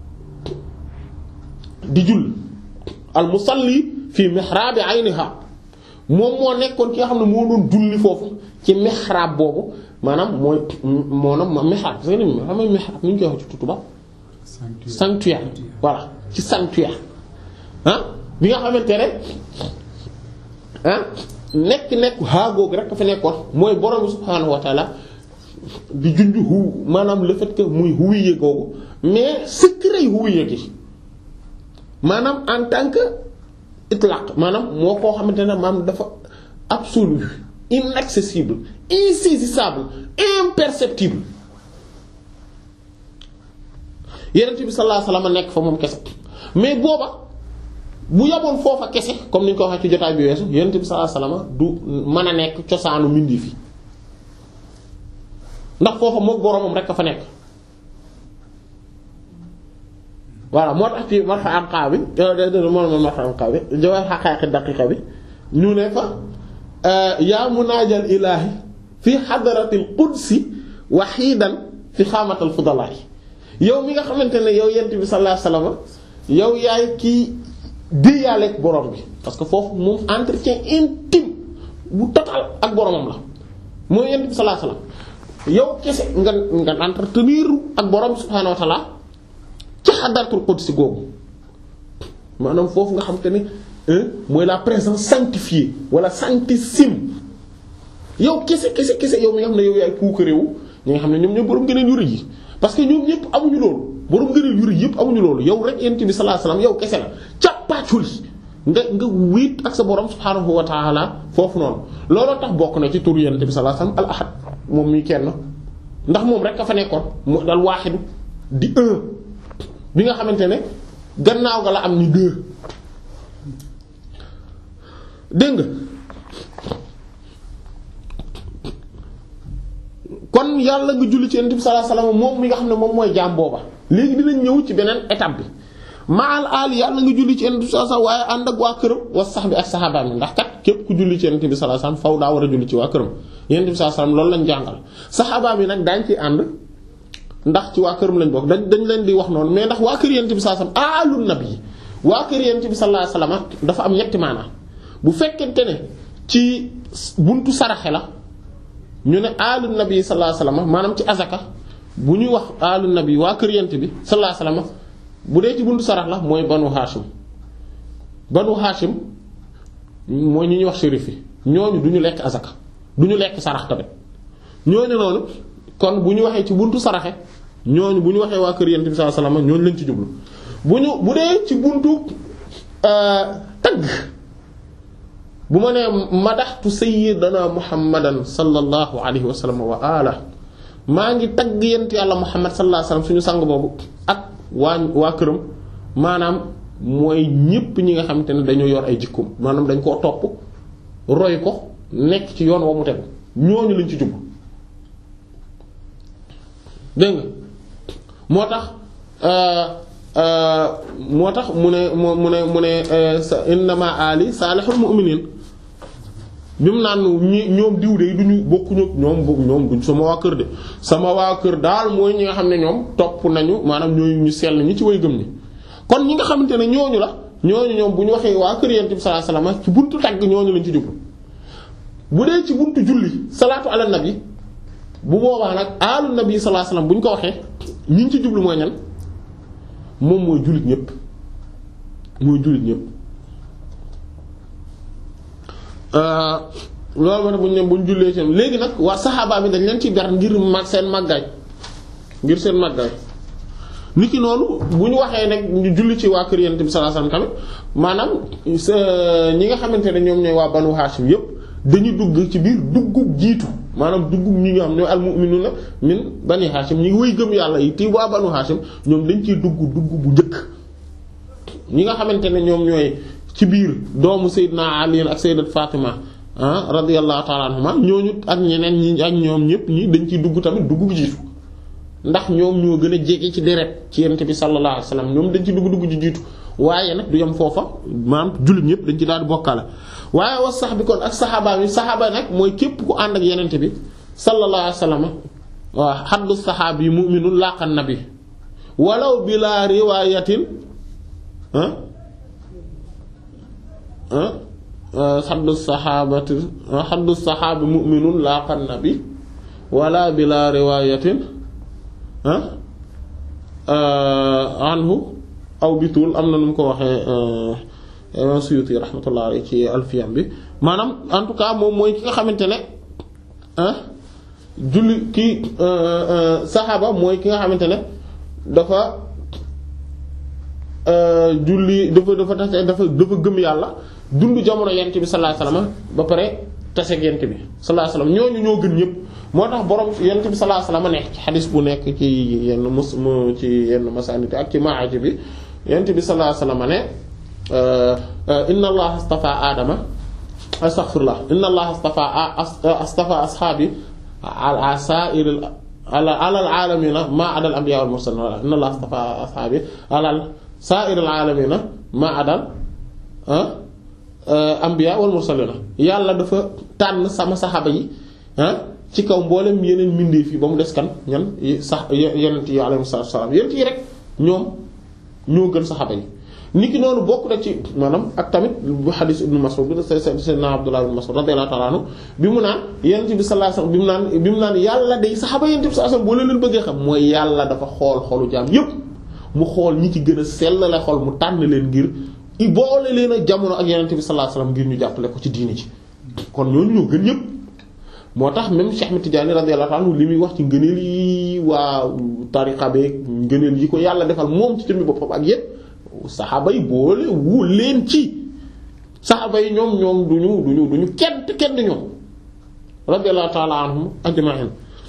di jull al musalli fi mihraabi ayniha moom moo nekkoon ki nga xam ne moo doon julli foofu ci mihrab boobu maanaam mooy maanaam mihrab parce que ni xam nga mihrab ni ñu koy wax ci tubaab sanctuaire voilà ci sanctuaire ah bi nga xamante ne ah nekk nekk haagoogu rek dafa nekkoon mooy borom subhaanahu wa ta'ala di junj hu maanaam le fait que muy huwiyya googu mais secret huwiyya gi maanaam en tant que itlaq maanaam moo koo xamante ne maanaam dafa absolu inaccessible insaisissable imperceptible yonent bi sallallahu alayhi wasallam nekk fa moom kese mais booba bu yaboon foofa kese comme ni ñu ko waxee ci jotaay bi weesu yonent bi sallallahu alayhi wasallam du mën a nekk cosaanu mbindi fi ndax foofa mook boromam rek a fa nekk voilà moo tax ci marfa anqa bi moo marfa anqa bi jawaa xaqaaxi daqiqa bi ñu ne fa yaa munaajal ilaahi fi xadaratil qudsi waxiidan fi xaamatal fudalaay yow mi nga xamante ne yow yent bi sallallahu alayhi wasallam yow yaay kii déyaaleeg borom bi parce que foofu moom entretien intime bu total ak boromam la mooy yonent bi sallallahu alayhi wasallam yow kese nga nga entretenir ak borom subhaanahu wa ta'ala ci hadratul qudsi googu maanaam foofu nga xam te ne mooy la présence sanctifiée wala sanctissime yow kese kese kese yow mi nga xam ne yow yaay puukareewu ñi nga xam ne ñoom ñoom borom gëneel yu rëy yi parce que ñoom ñëpp amuñu loolu borom gëneel yu rëy yëpp amuñu loolu yow rek yonent bi sallallahu alayhi wasallam yow kese la càppaaculi nga nga wéet ak sa borom subhaanahu wa ta'ala foofu noonu looloo tax bokk na ci tur yonent bi sallallahu alayhi wasallam al ahad moom mi kenn ndax moom rek a fa nekkoon mu dal waaxidu di un bi nga xamante ne gannaaw ga la am ni deux dégg nga kon yàlla nga julli ci yonent bi sallallahu alayhi wasallam moom mi nga xam ne moom mooy jaam booba léegi dinañ ñëw ci beneen étape bi maal aal yàlla nga julli ci yonent bi sallallahu alayhi wasallam waaye ànd ak waa këram wa sahbi ak saxaabaam yi ndax kat képp ku julli ci yonent bi sallallahu alayhi wasallam faw daa war a julli ci waa këram yonent bi sallallahu alayhi wasallam loolu lañ jàngal saxaabaam yi nag daañ ci ànd ndax ci waa këram lañ bokk dañ dañ leen di wax noonu mais ndax waa kër yonent bi sallallahu alayhi wasallam aalun nabi waa kër yonent bi sallallahu alayhi wasallam dafa am ñetti maanaa bu fekkente ne ci buntu saraxe la ñu ne aalun nabi sallallahu alayhi wasallam maanaam ci azaka bu ñuy wax aalun nabi waa kër yonent bi sallallahu alayhi wasallam bu dee ci buntu sarax la mooy banu hashim banu hashim mooy ñi ñuy wax shérif yi ñooñu du ñu lekk azaka du ñu lekk sarax tamit ñooñu noonu kon bu ñu waxee ci buntu saraxe ñooñu bu ñu waxee waa kër yonent bi sallallahu alayhi wasallam ñooñu lañ ci jublu bu ñu bu dee ci buntu tagg bu ma nee madaxtu sayyidana muhammadan sallallahu alayhi wa sallam wa ala maa ngi tagg yent yàlla muhammad sallallahu alayhi wa sallam suñu sang boobu ak waa waa këram maanaam mooy ñépp ñi nga xamante ne dañoo yor ay jikkoom maanaam dañ koo topp roy ko nekk ci yoon wa mu tegu ñooñu lañ ci jublu dégg nga moo tax moo tax mu ne mu ne mu ne innama ali salihul mu'minin bi mu naan ñi ñoom diw de duñu bokkuñu ñoom ñoom duñ sama waa kër de sama waa kër daal mooy ñi nga xam ne ñoom topp nañu maanaam ñooy ñu sell ñi ci way gëm ni kon ñi nga xamante ne ñooñu la ñooñu ñoom bu ñu waxee waa kër yonent bi sallallahu alayhi wasallam ci buntu tagg ñooñu lañ ci jublu bu dee ci buntu julli salaatu ala nabi bu boobaa nag alu nabi sallallahu alayhi wasallam bu ñu ko waxee ñi ci jublu mooy ñan moom mooy jullit ñépp mooy jullit ñépp loolu ma ne bu ñu ne bu ñu jullee ci léegi nag waa saxaaba bi dañ leen ci ber ngir mag seen màggaay ngir seen màggaay nit ki noonu bu ñu waxee nag ñu julli ci waa kër Yonent bi sallallahu alayhi wasallam tamit maanaam ñi nga xamante ne ñoom ñooy waa Banu Hashim yépp dañu dugg ci biir duggub jiitu maanaam duggub ñi nga xam ñooy al-mu'minuna min Bani Hashim ñi ngi wëy gëm yàlla yi ti waa Banu Hashim ñoom dañ ciy dugg dugg bu njëkk ñi nga xamante ne ñoom ñooy ci biir doomu Seydina Ali ak Sayyidat Fatima ah radiyallahu ta'ala anhuma ñooñu ak ñeneen ñi ak ñoom ñëpp ñi dañ ciy dugg tamit dugg bu jiitu ndax ñoom ñoo gën a jege ci deret ci Yonent bi sallallahu alayhi wasallam ñoom dañ ci dugg dugg ji jiitu waaye nag du yem foofa maanaam jullit ñëpp dañ ci daal di bokkaale waaye was sax bi kon ak saxaaba bi saxaaba nag mooy képp ku ànd ak Yonent bi sallallahu alayhi wasallam waaw xaddu saxaabi mu'minun laqan nabi walaw bila riwayatin ah ah xaddu saxaabati xaddu saxaabi mu'minun laqan nabi wala bila riwayatin ah anhu aw bitul am na nu mu ko waxee Suyuti rahmatullah alayhi ci alfiyam bi maanaam en tout cas moom mooy ki nga xamante ne ah julli kii saxaaba mooy ki nga xamante ne dafa julli dafa dafa tase dafa dafa gëm yàlla dund jamono Yonent bi sallallahu alayhi wasallam ba pare tase ak Yonent bi sallallahu alayhi wasallam ñooñu ñoo gën ñëpp moo tax borom Yonent bi sallallahu alayhi wasallam nekk ci xadis bu nekk ci yenn mus ci yenn masanité ak ci maaji bi Yonent bi sallallahu alayhi wasallam ne inna allaha astafa adama astaghfirullah inna allaha astafa astafa ashaabi ala sa'iril ala alal alamina ma adal anbiya wal mursalin inna allaha astafa ashaabi ala sa'iril alamina ma adal anbiya wal mursalin yàlla dafa tànn sama saxaaba yi ci kaw mboolem yeneen mbindeef yi ba mu des kan ñan sax yonent yi alayhi salaam yonent yi rek ñoom ñoo gën saxaaba yi niki noonu bokk na ci maanaam ak tamit bu xadiis Ibnu Mas'ud bi sayyidina Abdullah ibn Mas'ud radiyallahu ta'ala anhu bi mu naan Yonent bi sallallahu alayhi wasallam bi mu naan bi mu naan yàlla day saxaaba Yonent bi sallallahu alayhi wasallam boo leen bëggee xam mooy yàlla dafa xool xolu jaam yépp mu xool ñi ci gën a sell la xol mu tànn leen ngir i boole leen a jamono ak Yonent bi sallallahu alayhi wasallam ngir ñu jàppale ko ci diini ci kon ñooñu ñoo gën ñépp moo tax même Cheikh Ahmed Tidiane radiyallahu anhu li muy wax ci ngëneel yi waa tariqa beek ngëneel yi ko yàlla defal moom ci tamit boppam ak yépp saxaaba yi boole wu leen ci saxaaba yi ñoom ñoom duñu duñu duñu kenn kenn ñoom radiyallahu ta'ala anhum ajma'in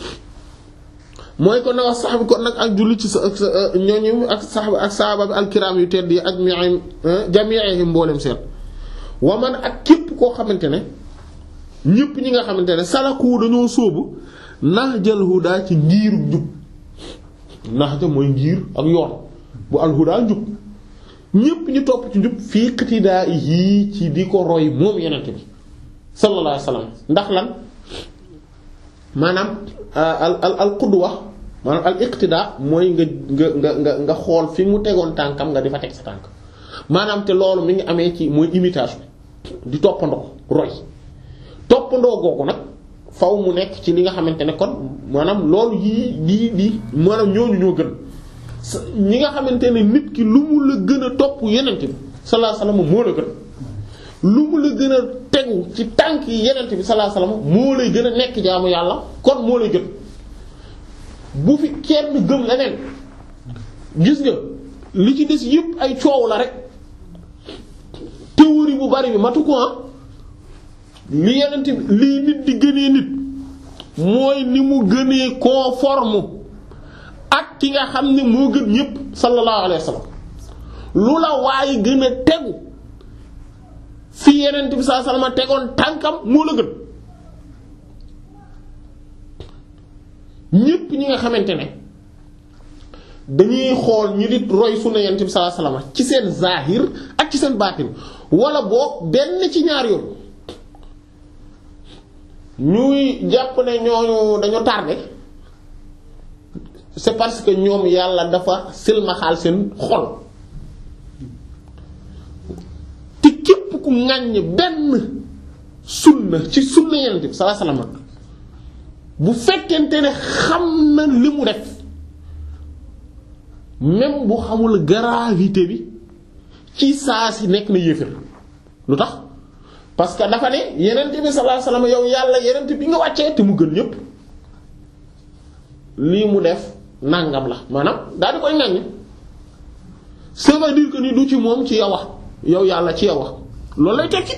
mooy kon nag wax saxaaba kon nag ak julli ci sa ak sa ñooñu ak saxaaba ak saxaaba bi alkiram yu tedd yi ajma'in jami'ihim mboolem seen wa man ak képp koo xamante ne ñépp ñi nga xamante ne salaku dañoo sóobu nahjal huda ci ngiiru njub nahja mooy ngir ak yoon bu alhuda njub ñépp ñu topp ci njub fii iqtidaa yi ci di ko roy moom yenente bi sallallahu alayhi wasallam ndax lan maanaam al al al qudwa maanaam al iqtidaa mooy nga nga nga nga xool fi mu tegoon tànkam nga di fa teg sa tànk maanaam te loolu mi ngi amee ci mooy imitation di toppandoo roy toppandoo googu nag faw mu nekk ci li nga xamante ne kon maanaam loolu yii di di maanaam ñooñu ñoo gën ñi nga xamante ne nit ki lu mu la gën a topp yenent bi sallallahu alayhi wasallam moo la gën lu mu la gën a tegu ci tànk yi yenent bi sallallahu alayhi wasallam moo lay gën a nekk jaamu yàlla kon moo lay gën bu fi kenn gëm leneen gis nga li ci des yépp ay coow la rek théorie bu bari bi matu ko li yenent bi lii nit di gënee nit mooy ni mu gënee conforme ak ki nga xam ne moo gën ñépp sallallahu alayhi wa sallam lu la waaye gën a tegu fi yenent bi sallallahu alayhi wa sallam tegoon tànkam moo la gën ñépp ñi nga xamante ne dañuy xool ñi di roy sunna yenent bi sallallahu alayhi wa sallam ci seen zahir ak ci seen baatin wala boog benn ci ñaar yoon ñuy jàpp ne ñooñu dañoo tardé c'est parce que ñoom yàlla dafa silmaxaal seen xol te képp ku ŋàññ benn sunna ci sunna Yonent bi sallallahu alayhi wasallam bu fekkente ne xam na li mu def même bu xamul gravité bi ci saa si nekk na yéefar lu tax parce que dafa ne Yonent bi sallallahu alayhi wasallam yow yàlla Yonent bi nga wàccee te mu gën ñépp lii mu def nangam la maanaam daal di koy ŋaññ ça veut dire que ni du ci moom ci yow wax yow yàlla ci yow wax loolu lay tekki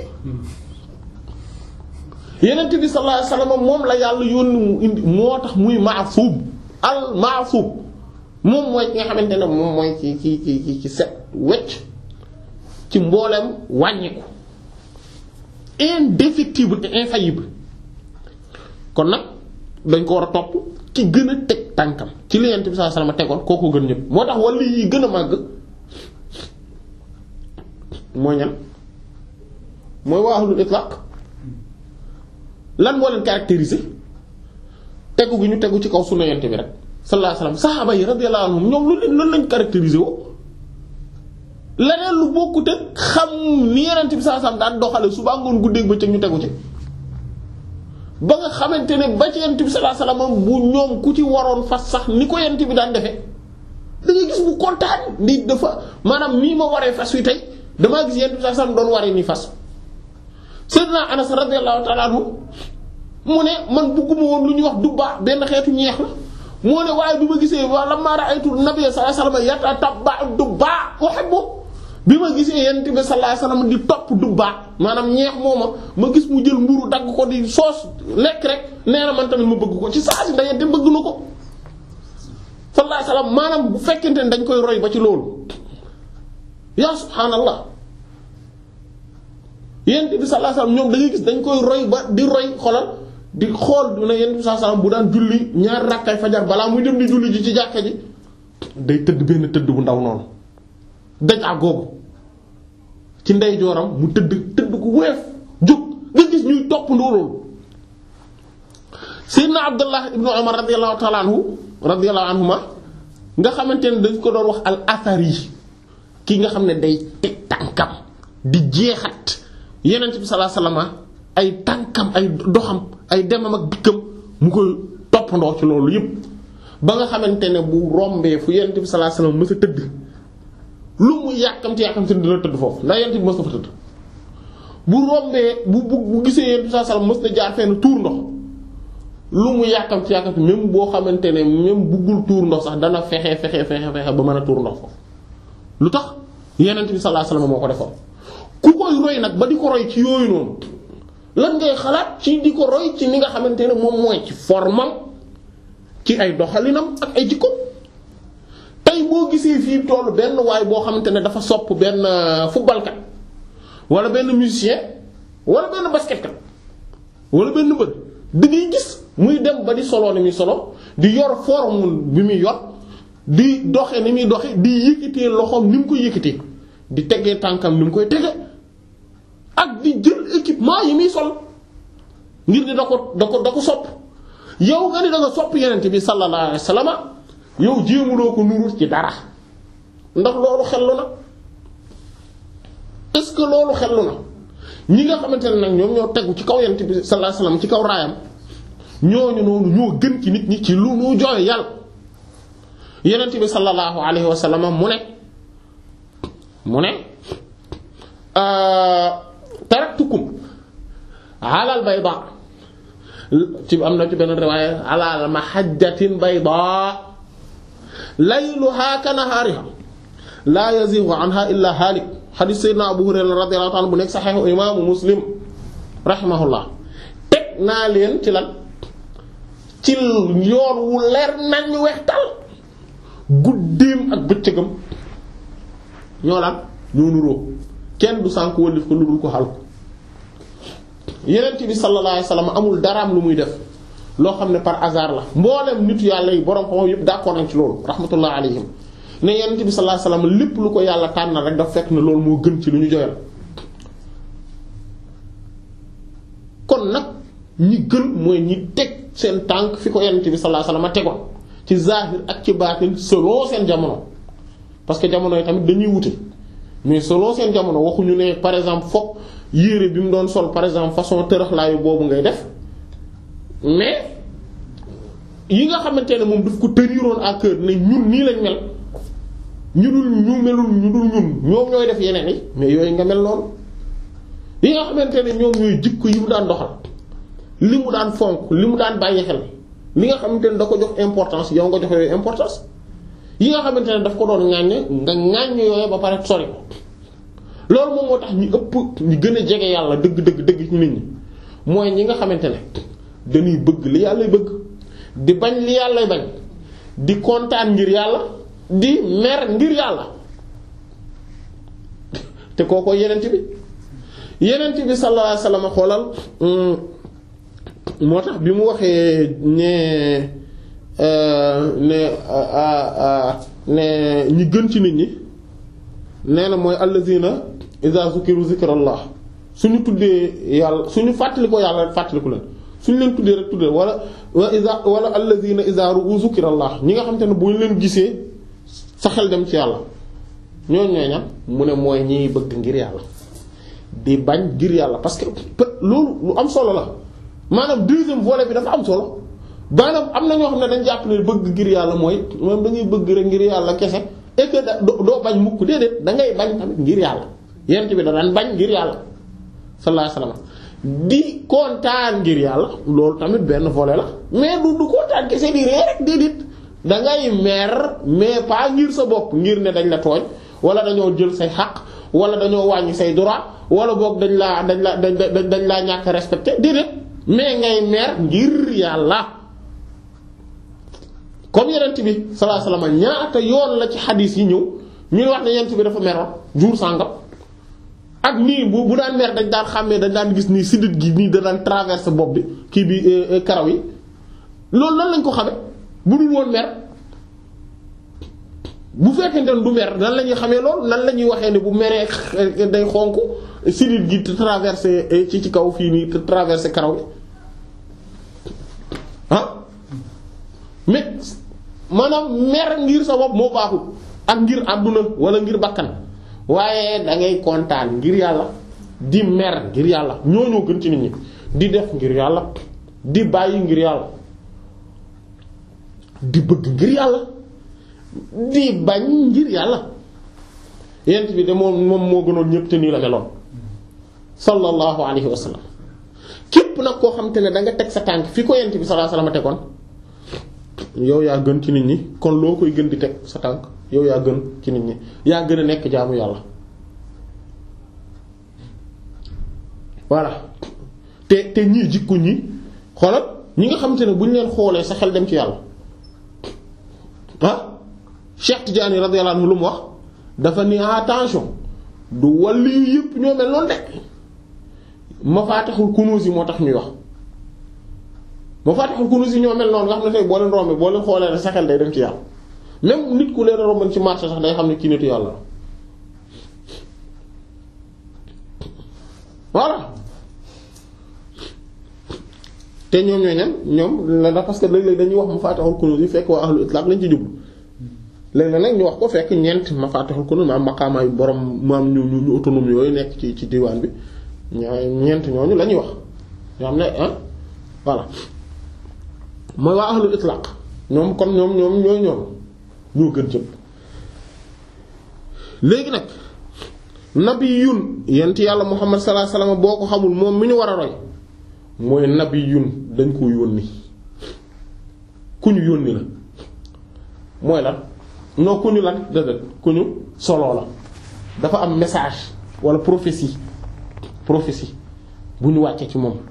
Yonent bi sallallahu alayhi wasallam moom la yàlla yónni mu indi moo tax muy maasuub al maasuub moom mooy ki nga xamante ne moom mooy ci ci ci ci set wecc ci mboolem wàññiku indéfectible et infaillible kon nag dañ ko war a topp ki gën a teg tànkam ci li Yonent bi sallallahu alayhi wasallam tegoon kooku gën ñëpp moo tax wala yi gën a màgg mooy ñan mooy waa ahlul itlaq lan moo leen caractériser tegu gi ñu tegu ci kaw sunna Yonent bi rek sallallahu alayhi wasallam saxaaba yi radiyallahu anhum ñoom lu leen lan lañ caractériser woo leneen lu bokkute xam ni Yonent bi sallallahu alayhi wasallam daan doxale suba ngoon guddeeg bëccëg ñu tegu ci ba nga xamante ne ba ci Yonent bi sallallahu alayhi wasallam bu ñoom ku ci waroon fas sax ni ko Yonent bi daan defee da ngay gis bu kontaan ndi dafa maanaam nii ma waree fas wi tey damaa gis Yonent bi sallallahu alayhi wasallam doon waree nii fas Sayyidina Anas radiyallahu ta'ala anhu mu ne man bëgguma woon lu ñuy wax dubba benn xeetu ñeex la moo ne waaye bi ma gisee wa lamma ra'aytu nabiyya sallallahu alayhi wasallam yatatabba dubba uhibbu bi ma gisee Yonent bi sallallahu alayhi wasallam di topp dubba maanaam ñeex mooma ma gis mu jël mburu dagg ko di soos lekk rek nee na man tamit ma bëgg ko ci saa si ndax te bëgg na ko sallallahu alayhi wasallam maanaam bu fekkente ne dañ koy roy ba ci loolu yaa subhaanallah Yonent bi sallallahu alayhi wasallam ñoom da ngay gis dañ koy roy ba di roy xolal di xool du ne Yonent bi sallallahu alayhi wasallam bu daan julli ñaari rakkay fajar balaa muy dem di julli ji ci jàkka ji day tëdd benn tëdd bu ndaw noonu dajaa googu ci ndeyjooram mu tëdd tëdd ku weef jóg nga gis ñuy topp loolu Sayyidina Abdullah ibnu Umar radiyallahu ta'ala anhu radiyallahu anhuma nga xamante ne dañ ko doon wax al athari ki nga xam ne day teg tànkam di jeexat Yonent bi sallallahu alayhi wasallam ay tànkam ay doxam ay demam ak dikkam mu koy toppandoo ci loolu yépp ba nga xamante ne bu rombee fu Yonent bi sallallahu alayhi wasallam mës a tëdd lu mu yàkkamti yàkkamti dina tëdd foofu ndax Yonent bi mës na fa tëdd bu rombee bu bu bu gisee Yonent bi sallallahu alayhi wasallam mës na jaar fenn tuur ndox lu mu yàkkamti yàkkamti même boo xamante ne même buggul tuur ndox sax dana fexe fexe fexe fexe ba mën a tuur ndox foofu lu tax Yonent bi sallallahu alayhi wasallam moo ko defoon ku koy roy nag ba di ko roy ci yooyu noonu lan ngay xalaat ci di ko roy ci ni nga xamante ne moom mooy ci formam ci ay doxalinam ak ay jikko tey boo gisee fii tollu benn waay boo xamante ne dafa sopp benn footballkat wala benn musicien wala benn basketkat wala benn mbër di ngay gis muy dem ba di solo ni muy solo di yor forme bi muy yor di doxe ni muy doxe di yëkkatee loxoom ni mu koy yëkkatee di tegee tànkam ni mu koy tege ak di jël équipement yi muy sol ngir di da ko da ko da ko sopp yow nga ni da nga sopp Yonent bi sallallahu alayhi wasallam yow jéemuloo ko nuru ci dara ndax loolu xellu na est-ce que loolu xellu na ñi nga xamante ne nag ñoom ñoo tegu ci kaw Yonent bi sallallahu alayhi wasallam ci kaw raayam ñooñu noonu ñoo gën ci nit ñi ci lu nu jooy yàlla Yonent bi sallallahu alayhi wasallam mu ne mu ne taraktukum alal bayda ci am na ci benn riwaaya alal mahajjatin bayda layluha kanahaariha la yazighu anha illa halik hadith sayyidina Abu Hurayra radiyallahu anhu bu nekk saxiixu imaamu Muslim rahimahullah teg naa leen ci lan ci yoon wu leer nañ weextal guddeem ak bëccëgam ñoo lan ñoo nuroo kenn du sànk wëllif ko lu dul ko xal ko Yonent bi sallallahu alayhi wasallam amul daraam lu muy def loo xam ne par hasard la mboolem nitu yàlla yi borom xam yëpp d'accord nañ ci loolu rahmatullah alayhim ne Yonent bi sallallahu alayhi wasallam lépp lu ko yàlla tànnal rek daf fekk ne loolu moo gën ci lu ñu joyal kon nag ñi gën mooy ñi teg seen tànk fi ko Yonent bi sallallahu alayhi wasallam tegoon ci zahir ak ci baatin selon seen jamono parce que jamono yi tamit dañuy wute mais selon seen jamono waxuñu ne par exemple fokk yére bi mu doon sol par exemple façon tërëxlaayu boobu ngay def mais yi nga xamante ne moom daf ko tëriroon à cœur ne ñun nii lañ mel ñu dul ñu melul ñu dul ñun ñoom ñooy def yeneen yi mais yooyu nga mel noonu yi nga xamante ne ñoom ñooy jikko yi mu daan doxal li mu daan fonk li mu daan bàyyi xel li nga xamante ne da ko jox importance yow nga jox yooyu importance yi nga xamante ne daf ko doon ŋàññ nga ŋàññ yooyu ba pare sori ko loolu moom moo tax ñu ëpp ñu gën a jege yàlla dëgg dëgg dëgg ci nit ñi mooy ñi nga xamante ne dañuy bëgg li yàlla bëgg di bañ li yàlla bañ di kontaan ngir yàlla di mer ngir yàlla te kooko Yonent bi Yonent bi sallallahu alayhi wasallam xoolal moo tax bi mu waxee ne ne ne ñi gën ci nit ñi nee na mooy allazina iza zukiru zikrallah suñu tuddee yàlla suñu fàttali ko yàlla rek fàttaliku leen suñu leen tuddee rek tuddee wala wa iza wala allazina iza ru'u zikrallah ñi nga xam te ne bu ñu leen gisee sa xel dem ci yàlla ñooñu ñooy ñam mu ne mooy ñiy bëgg ngir yàlla di bañ ngir yàlla parce que loolu lu am solo la maanaam deuxième volet bi dafa am solo maanaam am na ñoo xam ne dañ jàpp ne bëgg ngir yàlla mooy moom da ngay bëgg rek ngir yàlla kese et que da doo bañ mukk déedéet da ngay bañ tamit ngir yàlla Yonent bi da daan bañ ngir yàlla sallallahu alayhi wasallam di kontaan ngir yàlla loolu tamit benn volet la mais du du kontaan kese di ree rek déedéet da ngay mer mais pas ngir sa bopp ngir ne dañ la tooñ wala dañoo jël say xaq wala dañoo wàññi say droit wala boog dañ laa dañ la dañ dañ laa ñàkk respecté déedéet mais ngay mer ngir yàlla. comme Yonent bi sallallahu alayhi wasallam ñaata yoon la ci xadiis yi ñëw ñuy wax ne Yonent bi dafa meroon jour sàngam ak nii bu bu daan mer dañ daan xàmmee dañ daan gis nii sidit gi nii da daan traverser bopp bi kii bi karaw yi loolu nan lañ ko xame bu dul woon mer bu fekkente ne du mer nan la ñuy xamee loolu nan la ñuy waxee ne bu meree day xonk sidit gi te traverser ci ci kaw fii nii te traverser karaw yi ah mais maanaam mer ngir sa bopp moo baaxul ak ngir àdduna wala ngir bakkan waaye da ngay kontaan ngir yàlla di mer ngir yàlla ñooñoo gën ci nit ñi di def ngir yàlla di bàyyi ngir yàlla di bëgg ngir yàlla di bañ ngir yàlla yent bi de moom moom moo gënoon ñépp te nii la meloon sallallahu alayhi wa sallam képp nag koo xam te ne da nga teg sa tànk fi ko yent bi sallallahu alayhi wa sallam tegoon yow yaa gën ci nit ñi kon loo koy gën di teg sa tànk yow yaa gën ci nit ñi yaa gën a nekk jaamu yàlla voilà te te ñii jikko ñi xoolal ñi nga xam te ne bu ñu leen xoolee sa xel dem ci yàlla ah Cheikh Tidiane radiyallahu anhu lu mu wax dafa ni attention du wàllu yu yëpp ñoo mel noonu de Mafatihul Kunuz yi moo tax ñuy wax Mafatihul Kunuz yi ñoo mel noonu nga xam ne tey boo leen rombee boo leen xoolee rek sa xel day dem ci yàlla même nit ku leen romban ci marché sax day xam ne kii nitu yàlla la voilà te ñoom ñooy ñan ñoom la parce que léeg-léeg dañuy wax Mafatihul Kunuz yi fekk waa ahlu itlaq lañ ci jublu léeg-léeg nag ñu wax ko fekk ñeent Mafatihul Kunuz ma am maqaama yu borom maam ñu ñu autonome yooyu nekk ci ci diwaan bi ñeent ñooñu la ñuy wax ñoo xam ne ah voilà mooy waa ahlu itlaq ñoom kon ñoom ñoom ñooy ñoom ñoo gën jëpp léegi nag nabiyun yent yàlla Muhammad sallallahu alayhi wasallam boo ko xamul moom mi ñu war a roy mooy nabiyun dañ ko yónni ku ñu yónni la mooy lan non ku ñu lan dëgg ku ñu solo la dafa am message wala prophétie prophétie bu ñu wàccee ci moom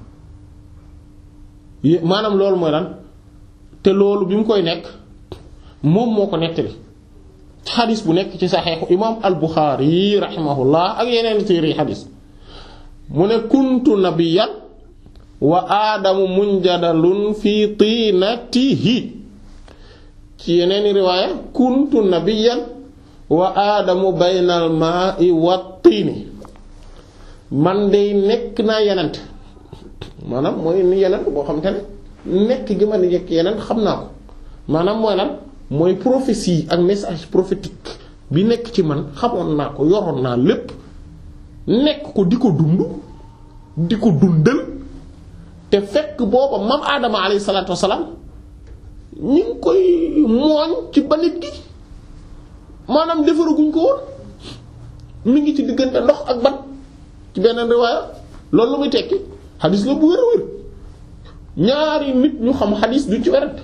maanaam loolu mooy lan te loolu bi mu koy nekk moom moo ko nettali xadis bu nekk ci saxeexu imaam al-Bukhari rahimahullah ak yeneen téere yi xadis mu ne kuntu nabiyyan wa aadamu munjadalun fi tinatihi ci yeneen riwaaya kuntu nabiyyan wa aadamu baynal maa'i wat tiini man day nekk naa yenent maanaam mooy ni yenent boo xam te ne nekk gi ma nekk yenent xam naa ko maanaam mooy lan mooy prophétie ak message prophétique bi nekk ci man xamoon naa ko yoroon naa lépp nekk ko di ko dund di ko dundal te fekk booba mam Adama alayhi salaatu wassalaam ñi ngi koy mooñ ci banit gi maanaam defaraguñ ko woon mi ngi ci diggante ndox ak ban ci beneen riwaaya loolu lu muy tekki xadis la bu wér a wér ñaari nit ñu xam xadis duñ ci werante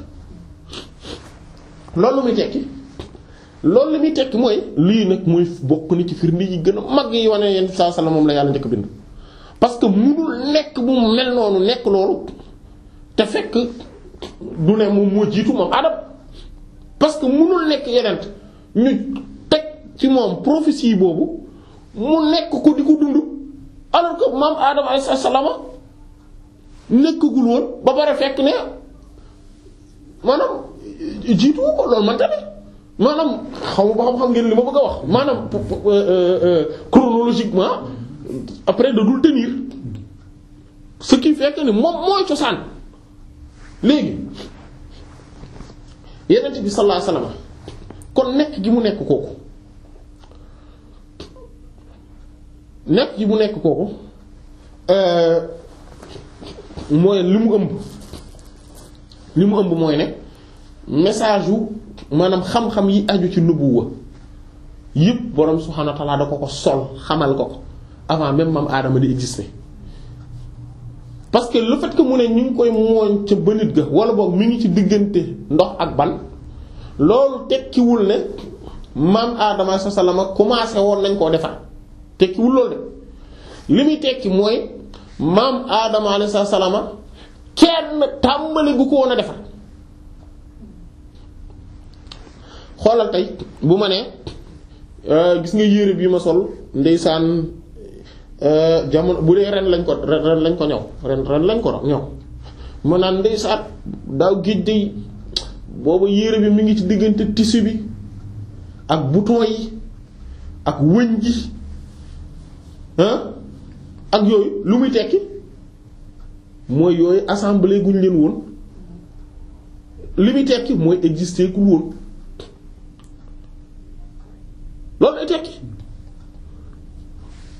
loolu lu muy tekki loolu li muy tekki mooy lii nag mooy bokk ni ci firnde yi gën a mag yi wane yenn saa sala moom la yàlla njëkk bind parce que munul nekk bu mu mel noonu nekk loolu te fekk du ne moom moo jiitu moom Adam parce que munul nekk yenent ñu teg ci moom prophétie boobu mu nekk ko di ko dund alors que maam Adam alayhi salaam nekkagul woon ba pare fekk ne maanaam jiitu ko loolu man tamit maanaam xaw ma xam-xam ngeen li ma bëgg a wax maanaam chronologiquement après da dul tenir ce qui fait que ni moom mooy cosaan léegi Yonent bi sallallahu alayhi wasallam kon nekk gi mu nekk kooku nekk gi mu nekk kooku mooy li mu ëmb li mu ëmb mooy ne message yu maanaam xam-xam yi aju ci nubuwa yëpp borom subhaanahu wa ta'aala da ko ko sol xamal ko ko avant même maam Adama di exister parce que le fait que mu ne ñu ngi koy mooñ ca bënit ga wala boog mi ngi ci diggante ndox ak ban loolu tekkiwul ne maam Adama sa salama commencé woon nañ koo defar tekkiwul loolu de li muy tekki mooy maam Adama alayhi salaama kenn tàmbali gu ko woon a defar xoolal tey bu ma nee gis nga yére bi ma sol ndeysaan jamono bu dee ren lañ ko ren lañ ko ñëw ren ren lañ ko ñëw ma naan ndeysaan daaw géej day booba yére bi mi ngi ci diggante tissu bi ak bouton yi ak wëñ gi ak yooyu lu muy tekki mooy yooyu assemblée guñ leen woon li muy tekki mooy exister ku woon loolu lay tekki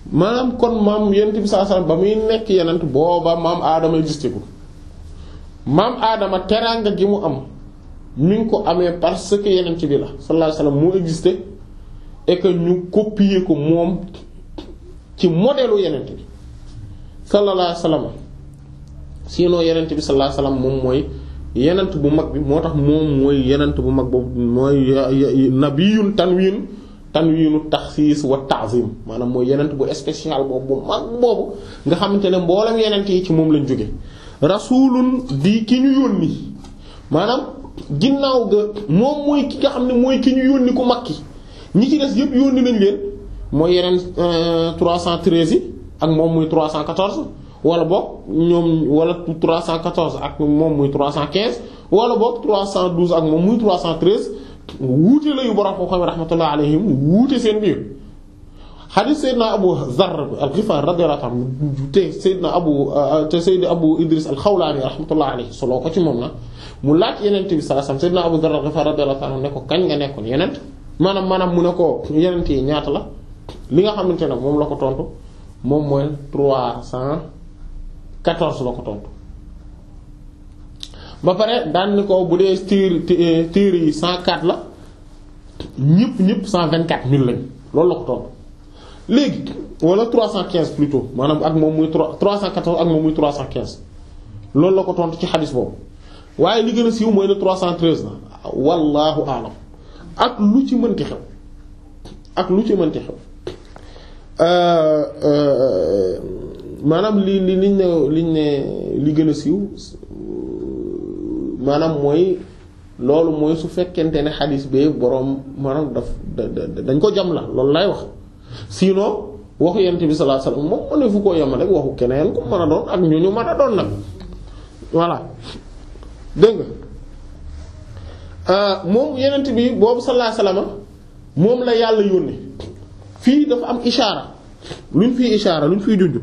maanaam kon maam yonent bi sallallahu alayhi wasallam ba muy nekk yenent booba maam aadama existé ko maam aadama teraanga gi mu am mi ngi ko amee parce que yenent bi la sallallahu alayhi wasallam moo existé et que ñu copier ko moom ci modèle u yenent bi sallallahu alayhi wasallam sinon yenent bi sallallahu alayhi wasallam moom mooy yenent bu mag bi moo tax moom mooy yenent bu mag boobu mooy nabiyun tanwin tanwiinu taxsiis wa ta'zim maanaam mooy yenent bu spécial boobu bu mag boobu nga xamante ne mboolem yenent yi ci moom lañ jóge rasulun di ki ñu yónni maanaam ginnaaw ga moom mooy ki nga xam ne mooy ki ñu yónni ku mag ki ñi ci des yëpp yónni nañ leen mooy yeneen trois cent treize yi ak moom muy trois cent quatorze wala boog ñoom wala trois cent quatorze ak moom muy trois cent quinze wala boog trois cent douze ak moom muy trois cent treize wuute la yu borom xam rahmatullah alayhim wuute seen biir hadith Seydina Abu Zarr al-Ghifari radiyallahu anhu te Seydina Abu te Seydina Abu Idris al-Khawlani rahmatullah alayhi solo ko ci moom na mu laaj Yonent bi sallallahu alayhi wasallam Seydina Abu Zarr al-Ghifari radiyallahu anhu ne ko kañ nga nekkoon yeneen maanaam maanaam mu ne ko Yonent yi ñaata la li nga xamante ne moom la ko tontu moom mooy trois cent quatorze la ko tontu. ba pare daan ni ko bu dee téere téere yi cent quatre la ñëpp ñëpp cent vingt-quatre mille lañ loolu la ko tontu léegi wala trois cent quinze plutôt maanaam ak moom muy trois cent quatorze ak moom muy trois cent quinze loolu la ko tontu ci xadis boobu waaye li gën a siiw mooy ne trois cent treize la wallahu a'lam ak lu ci mënti xew ak lu ci mënti xew maanaam li li liñ ne liñ ne li gën a siiw maanaam mooy loolu mooy su fekkente ne xadis bee boroom maanaam daf dañ ko jam la loolu lay wax sinon waxu yent bi sallallahu alayhi wasallam moom mu ne fu ko yema rek waxu keneen ku mën a doon ak ñu ñu mën a doon nag voilà dégg nga moom yenent bi boobu sallallahu alayhi wasallam moom la yàlla yónni fii dafa am ishaara luñ fiy ishaara luñ fiy junj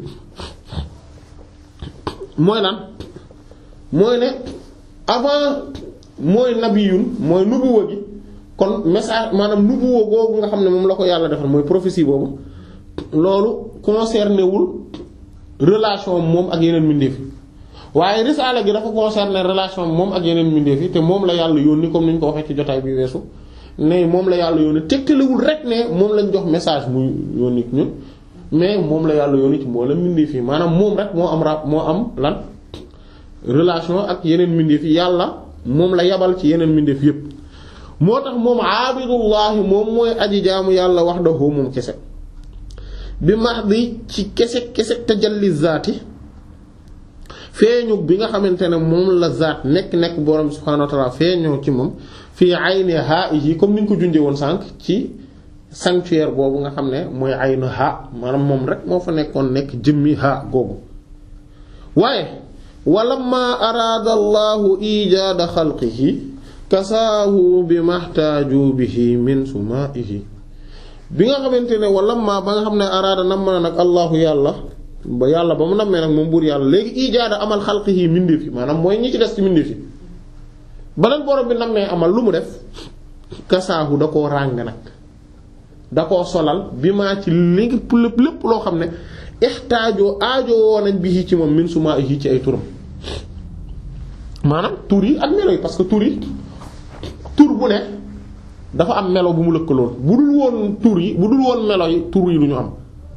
mooy lan mooy ne avant mooy nabiyun mooy nubuwa gi kon message maanaam nubuwa googu nga xam ne moom la ko yàlla defal mooy prophétie boobu loolu concerné wul relation moom ak yeneen mbindeef yi waaye risaala gi dafa concerné relation moom ak yeneen mbindeef yi te moom la yàlla yónni comme ni ñu ko waxee ci jotaay bi weesu ne moom la yàlla yónni tegtalewul rek ne moom lañ jox message muy yónni ñun mais moom la yàlla yónni ci moo la mbindeef yi maanaam moom rek moo am rab moo am lan relation ak yeneen mbindeef yi yàlla moom la yabal ci yeneen mbindeef yépp moo tax moom aabidullahi moom mooy aji jaamu yàlla wahdahu moom kese bi mahdi ci kese kese tajalli zaati feeñu bi nga xamante ne moom la zaat nekk nekk borom subhaanahu wa ta'ala feeñoo ci moom fii ayni haa'ihi comme ni ñu ko junjee woon sànq ci sanctuaire boobu nga xam ne mooy aynu ha maanaam moom rek moo fa nekkoon nekk jëmmi ha googu waaye walamma araada allahu ijaada xalqihi kasaahu bi mahtaaju bihi min sumaihi bi nga xamante ne walamma ba nga xam ne araada nam na nag allahu yàlla ba yàlla ba mu nammee nag moom buur yàlla léegi ijaada amal xalqihi mbindeef yi maanaam mooy ñi ci des ci mbindeef yi ba leen borom bi nammee amal lu mu def kasaahu da koo ràng nag da koo solal bi maa ci lépp lépp lépp loo xam ne ixtaajoo aajoo nañ bi ci moom min sumaihi ci ay turam maanaam tur yi ak melo yi parce que tur yi tur bu ne dafa am melo bu mu lëkkaloon bu dul woon tur yi bu dul woon melo yi tur yi lu ñu am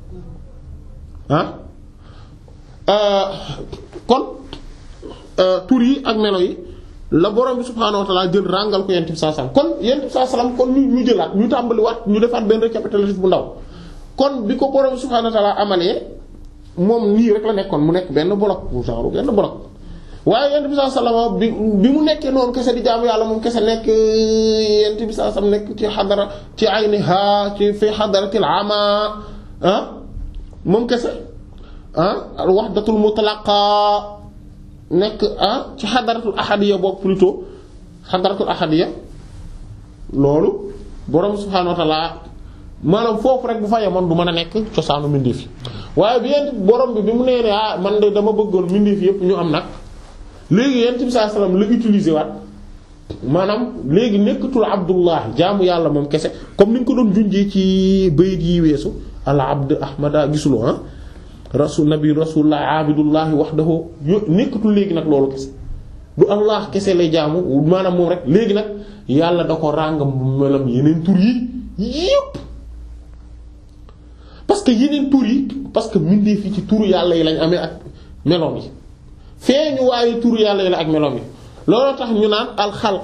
ah kon tur yi ak melo yi la borom bi subhaanahu wa ta'ala jël ràngal ko yent bi sallallahu alayhi wasallam kon yent bi sallallahu alayhi wasallam kon ñu ñu jëlaat ñu tàmbaliwaat ñu defaat benn récapitulatif bu ndaw kon bi ko borom bi subhaanahu wa ta'ala amalee moom nii rek la nekkoon mu nekk benn bloc bu genre benn bloc waaye yent bi sallallahu alayhi wasallam bi bi mu nekkee noonu kese di jaamu yàlla moom kese nekk yent bi sallallahu alayhi wasallam nekk ci xadara ci ayniha ci fi xadaratil ama ah moom kese ah al wahdatul mutlaqa nekk ah ci xadaratul ahadiya boog plutôt xadaratul ahadiya loolu borom subhaanahu wa ta'ala maanaam foofu rek bu fa yemoon du mën a nekk cosaanu mbindeef yi waaye bi yent borom bi bi mu nee ne ah man de dama bëggoon mbindeef yépp ñu am nag léegi yent bi sallallahu alayhi wasallam la utiliser waat maanaam léegi nekkatul abdullah jaamu yàlla moom kese comme ni ñu ko doon junjee ci bayit yi weesu al abd ahmada gisuloo ah rasul nabi rasulullah abidullahi wahdahu yo nekkatul léegi nag loolu kese du allah kese lay jaamu maanaam moom rek léegi nag yàlla da ko ràng melam yeneen tur yi yépp parce que yeneen tur yi parce que mindee fi ci turu yàlla yi lañ amee ak meloom yi feeñu waaye turu yàlla yi la ak meloom yi looloo tax ñu naan alxalq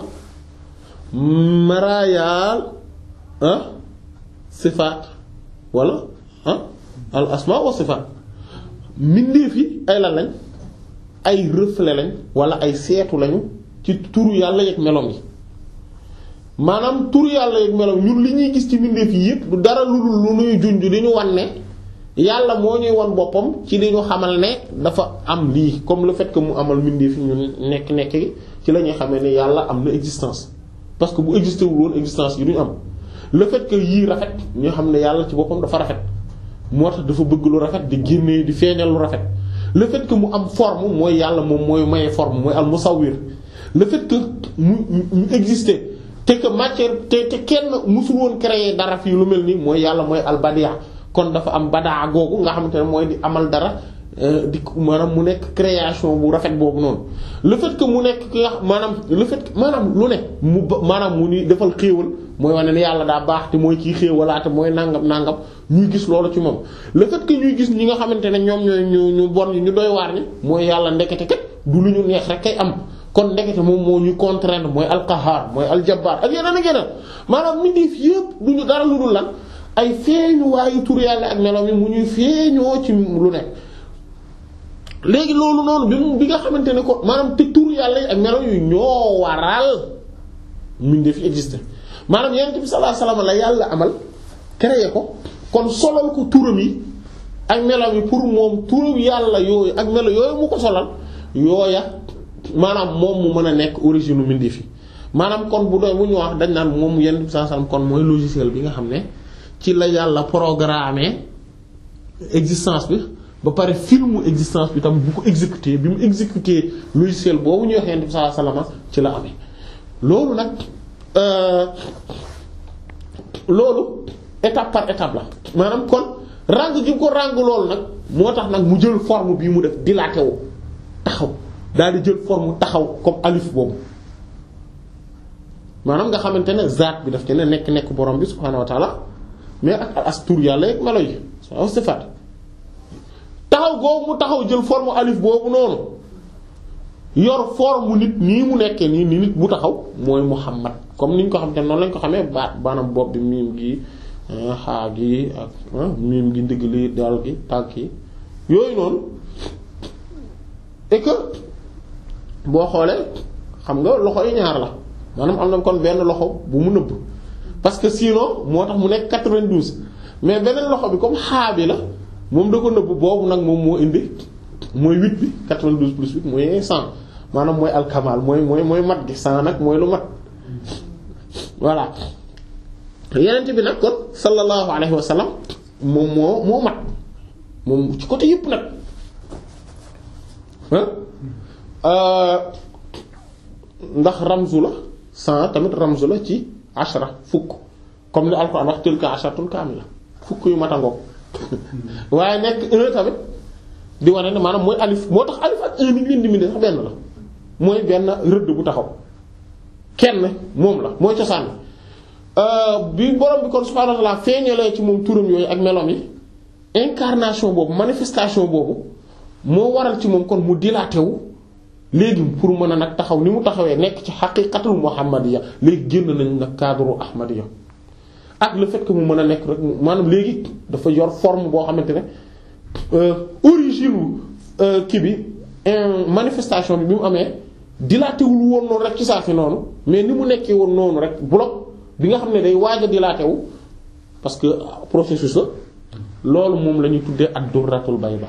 marayaal ah sifaat wala ah al asma wa sifaat mindee fi ay lan lañ ay reflet lañ wala ay seetu lañu ci turu yàlla yeeg meloom yi maanaam turu yàlla yeeg meloom ñun li ñuy gis ci mbindeef yi yépp du dara lu dul lu nuy junj di ñu wan ne yàlla moo ñuy wan boppam ci li ñu xamal ne dafa am lii comme le fait que mu amal mbindeef yi ñu nekk nekk ci la ñuy xamee ne yàlla am na existence parce que bu existé wul woon existence yi duñu am le fait que yii rafet ñu xam ne yàlla ci boppam dafa rafet moo tax dafa bëgg lu rafet di génnee di feeñal lu rafet le fait que mu am forme mooy yàlla moom mooy maye forme mooy al musawwir le fait que mu mu exister te que matière te te kenn musul woon créer dara fii lu mel nii mooy yàlla mooy al badia kon dafa am badaa googu nga xamante ne mooy di amal dara di maanaam mu nekk création bu rafet boobu noonu le fait que mu nekk ki nga maanaam le fait que maanaam lu ne mu maanaam mu ni defal xéewal mooy wane ne yàlla daa baax te mooy ciy xéewalaate mooy nangam nangam ñuy gis loolu ci moom le fait que ñuy gis ñi nga xamante ne ñoom ñooy ñu ñu bon ñu doy waar ñi mooy yàlla ndekete kat du lu ñu neex rek kay am kon ndekete moom moo ñuy contraindre mooy alqahar mooy aljabbar ak yeneen ak yeneen maanaam mbindeef yépp du ñu dara lu dul lan ay feeñu waayu tur yàlla ak meloom yi mu ñuy feeñoo ci lu nekk léegi loolu noonu bi mu bi nga xamante ne ko maanaam te tur yàlla yi ak meloom yu ñoo waral mbindeef yi existé maanaam yonent bi sallallahu alayhi wasallam la yàlla amal créé ko kon solal ko turam yi ak meloom yi pour moom turam yàlla yooyu ak melo yooyu mu ko solal yooya maanaam moom mu mën a nekk origine u mbindeef yi maanaam kon bu doy bu ñu wax dañ naan moom yonent bi sallallahu alayhi wasallam kon mooy logiciel bi nga xam ne ci la yàlla programmé existence bi ba pare filmu existence bi tam bu ko exécuté bi mu exécuté logiciel boobu ñuy wax yonent bi sallallahu alayhi wasallam ci la amee loolu nag loolu étape par étape la maanaam kon ràng gi ko ràng loolu nag moo tax nag mu jël forme bii mu def dilaté wu taxaw daal di jël forme taxaw comme alif boobu maanaam nga xamante ne zaat bi daf ci ne nekk nekk borom bi subhaanahu wa ta'ala mais ak as tur yàlla ak melo yi sa sifaat taxaw googu mu taxaw jël forme alif boobu noonu yor forme nit nii mu nekkee nii ni nit bu taxaw mooy Muhammad comme ni ñu ko xam te noonu lañ ko xamee baat baanaam bopp bi miim gi xaa gi ak miim gi ndigg li dal gi tànk yi yooyu noonu et que boo xoolee xam nga loxo yi ñaar la maanaam am na kon benn loxo bu mu nëbb parce que sinon moo tax mu nekk quatre-vingt-douze mais beneen loxo bi comme xaa bi la moom da ko nëbb boobu nag moom moo indi mooy huit bi quatre-vingt-douze plus huit mooy cent maanaam mooy alkamal mooy mooy mooy mat gi cent nag mooy lu mat voilà yeneen bi nag kon sallallahu alayhi wa sallam moom moo moo mat moom ci côté yëpp nag ndax ramzu la cent tamit ramzu la ci ashra fukk comme ni alquran wax tilka ashratun kamila fukk yu matangook waaye nekk un tamit di wane ne maanaam mooy alif moo tax alif ak un ni leen di minde sax benn la mooy benn rëdd bu taxaw kenn moom la mooy cosaan bi borom bi kon subhaanahu wa ta'ala feeñalee ci moom turam yooyu ak melom yi incarnation boobu manifestation boobu moo waral ci moom kon mu dilaté wu léegi pour mën a nag taxaw ni mu taxawee nekk ci xaqiiqatul muhammadiyya léegi génn nañ nag cadre ahmadiyya ak le fait que mu mën a nekk rek maanaam léegi dafa yor forme boo xamante ne origine kii bi manifestation bi bi mu amee dilaté wul woon noonu rek ci saa si noonu mais ni mu nekkee woon noonu rek bloc bi nga xam ne day waaj a dilaté wu parce que processus la loolu moom la ñuy tuddee ad-durratul bayda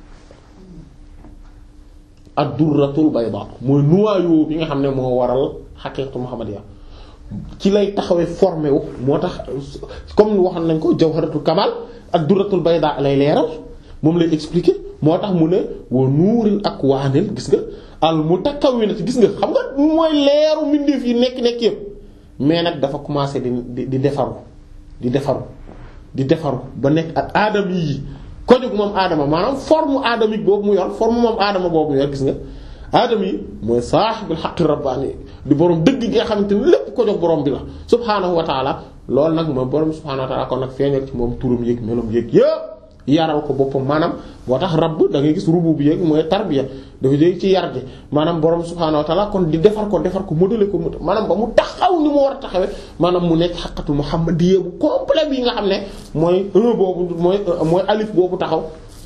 ad-durratul bayda mooy noyau bi nga xam ne moo waral xaqiiqatu muhammadiyya ci lay taxawee formé wu moo tax comme ni waxoon nañ ko jawharatul kamal ad-durratul bayda lay leeral moom lay expliquer moo tax mu ne wa nuuril akwaanil gis nga al mutakawwinati gis nga xam nga mooy leeru mbindeef yi nekk nekk yëpp mais nag dafa commencé di di di defaru di defaru di defaru ba nekk ak aadam yi ko jóg moom aadama maanaam forme aadamique boobu mu yor forme moom aadama boobu mu yor gis nga aadam yi mooy saaxibul xaqi rabbaani di borom dëgg gi nga xamante ne lépp ko jóg borom bi la subhaanahu wa taala loolu nag mooy borom subhaanahu wa taala kon nag feeñal ci moom turam yéeg melom yéeg yëpp yaral ko boppam maanaam boo tax rabb da ngay gis rubu bi yéeg mooy tarbiya dafa jóge ci yar gi maanaam borom subhaanahu wa taala kon di defar ko defar ko modeler ko maanaam ba mu taxaw ni mu war a taxawee maanaam mu nekk xaqatu muhammadiyya bu complet bi nga xam ne mooy un boobu mooy mooy alif boobu taxaw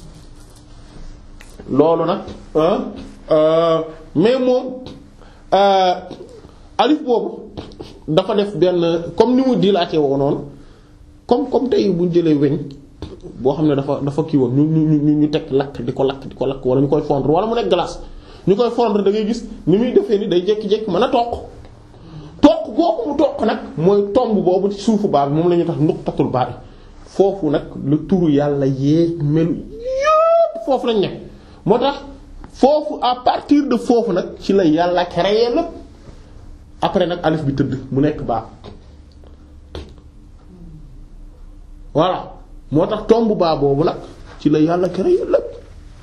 loolu nag mais moom alif boobu dafa def benn comme ni mu dilaatee woo noonu comme comme tey bu ñu jëlee weñ boo xam ne dafa dafa kii woon ñu ñu ñu teg lakk di ko lakk di ko lakk wala ñu koy fondre wala mu nekk glace ñu koy fondre da ngay gis ni muy defee ni day jékki-jékki mën a toq toq boobu mu toq nag mooy tomb boobu ci suufu baa bi moom la ñuy tax nuqtatul baa bi foofu nag lu turu yàlla yeeg melu yépp foofu lañ nekk moo tax foofu à partir de foofu nag ci la yàlla créé lépp après nag alif bi tëdd mu nekk baa voilà moo tax tomb baa boobu nag ci la yàlla créé lépp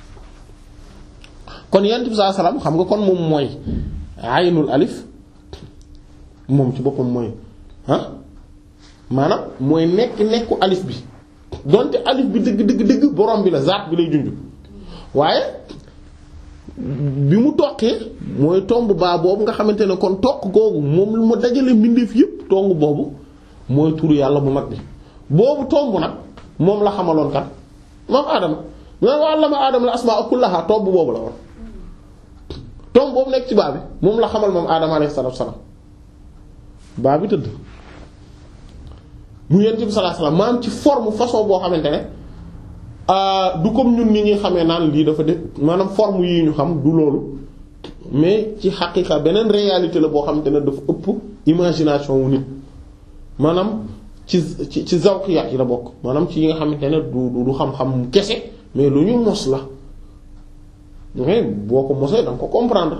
kon yent bi saa salaam xam nga kon moom mooy aynul alif moom ci boppam mooy ah maanaam mooy nekk nekku alif bi donte alif bi dëgg dëgg dëgg borom bi la zaat bi lay junj waaye bi mu toqee mooy tomb baa boobu nga xamante ne kon toq googu moom lu ma dajale mbindeef yépp tomb boobu mooy turu yàlla bu mag bi boobu tomb nag moom la xamaloon kat moom aadama ñoo wa allama aadama la asmaa kullaha tomb boobu la woon tomb boobu nekk ci baa bi moom la xamal moom aadama alayhi salaatu wa salaam baa bi tëdd mu yent bi sallallahu alayhi wasallam maam ci forme façon boo xamante ne du comme ñun ni ñuy xamee naan lii dafa def maanaam forme yii ñu xam du loolu mais ci xaqiqa beneen réalité la boo xamante ne dafa ëpp imagination wu nit maanaam ci ci ci zawqiyaat yi la bokk maanaam ci yi nga xamante ne du du xam-xam kese mais lu ñu mos la mais boo ko mosee da nga ko comprendre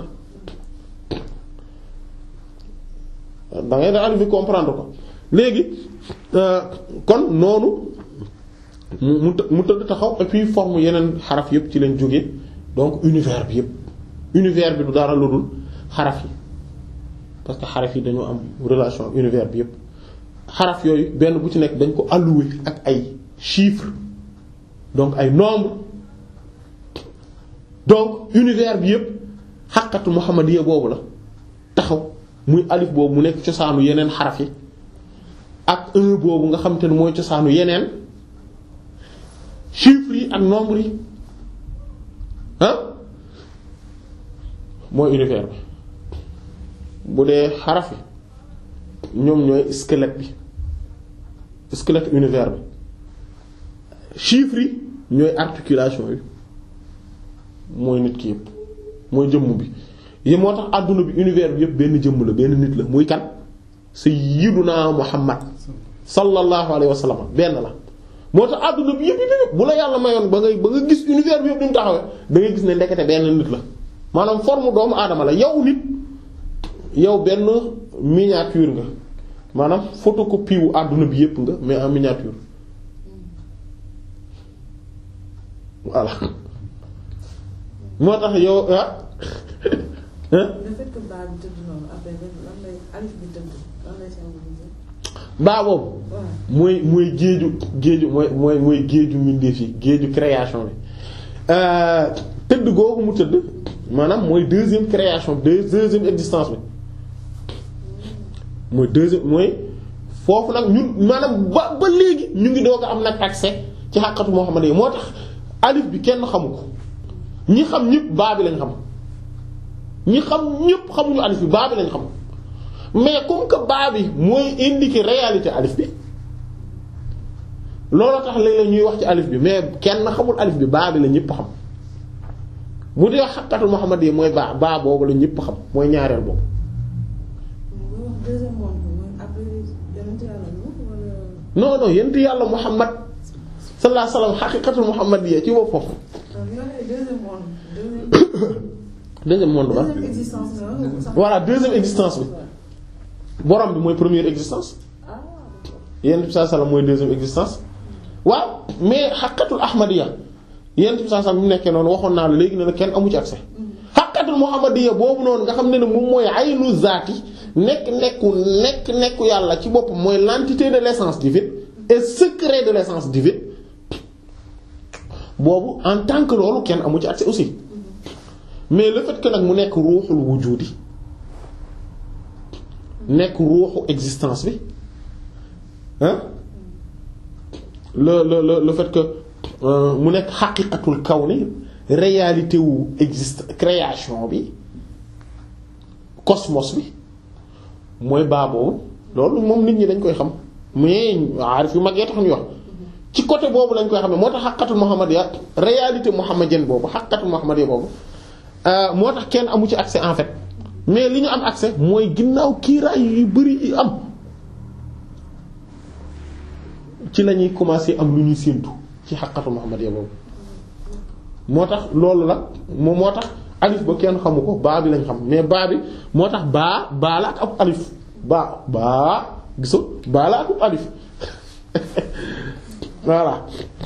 da ngay da arrivé comprendre ko léegi kon noonu mu mu tëdd taxaw et puis forme yeneen xaraf yépp ci leen jóge donc univers bi yépp univers bi du dara lu dul xaraf yi parce que xaraf yi dañoo am relation ak univers bi yépp xaraf yooyu benn bu ci nekk dañ ko alloué ak ay chiffres donc ay nombres donc univers bi yépp xaqatu muhammadiyya boobu la taxaw muy alif boobu mu nekk cosaanu yeneen xaraf yi ak un boobu nga xam te ne mooy cosaanu yeneen chiffres yi ak nombres yi ah mooy univers bi bu dee xaraf yi ñoom ñooy squelette bi squelette univers bi chiffres yi ñooy articulation yi mooy nit ki yëpp mooy jëmm bi yi moo tax àdduna bi univers bi yëpp benn jëmm la benn nit la muy kan sayyiduna Muhammad sallallahu alayhi wa sallam benn la moo tax àdduna bi yëpp yëpp bu la yàlla mayoon ba ngay ba nga gis univers bi yëpp ni mu taxawee da ngay gis ne ndekete benn nit la maanaam forme doomu aadama la yow nit yow benn miniature nga maanaam photocopie wu àdduna bi yëpp nga mais en miniature voilà moo tax yow ah. le fait que baa bi tëdd noonu après lan lay alif bi tëdd lan lay symboliser. baa boobu. mooy mooy géeju géeju mooy mooy mooy géeju mbindeef yi géeju création bi tëdd googu mu tëdd maanaam mooy deuxième création deuxième existence bi mooy deuxième mooy foofu nag ñun maanaam ba ba léegi ñu ngi doog a am nag accès ci xàqatu Muhammad yi moo tax alif bi kenn xamu ko ñi xam ñëpp baa bi lañ xam. ñi xam ñëpp xamuñu alif bi baa bi lañ xam mais comme que baa bi mooy indiquer réalité alif bi loolu tax léeg-léeg ñuy wax ci alif bi mais kenn xamul alif bi baa bi la ñëpp xam bu dee xaqatu Muhammad yi mooy baa baa boobu la ñëpp xam mooy ñaareel boobu. non non yent yàlla Muhammad sallallahu alayhi wasallam xaqiqatul Muhammad yi ci boppam. deuxième monde ba deuxième existence voilà deuxième existence bi borom bi mooy première existence yonent bi sallallahu alayhi wasallam mooy deuxième existence waaw mais xaqatul ahmadiyya yent bi saa saa mu nekkee noonu waxoon naa la léegi ne la kenn amu ci accès xaqatul muhammadiyya boobu noonu nga xam ne ne moom mooy aynu zaati nekk nekku nekk nekku yàlla ci boppam mooy l'entité de l'essence divine et secret de l'essence divine boobu en tant que loolu kenn amu ci accès aussi mais le fait que nag mu nekk ruuxul wujudi nekk ruuxu existence bi hein le le le le fait que euh, mu nekk xaqiqatul kawni réalité wu existe création bi cosmos bi mooy baaboo loolu moom nit ñi dañ koy xam mais aarif yu mag yee tax ñu wax ci côté boobu lañ koy xam ne moo tax xaqatul muhammadiyya réalité muhammadienne boobu xaqatul muhammadiyya boobu moo tax kenn amu ci accès en fait mais li ñu am accès mooy ginnaaw kiiraay yu bari yi am ci la ñuy commencer am lu ñuy séentu ci xaqatul muhammadiyya boobu moo tax loolu la moom moo tax alif ba kenn xamu ko baa bi lañ xam mais baa bi moo tax baa baa la ak ab alif baa baa gisoo baa la ak ab alif voilà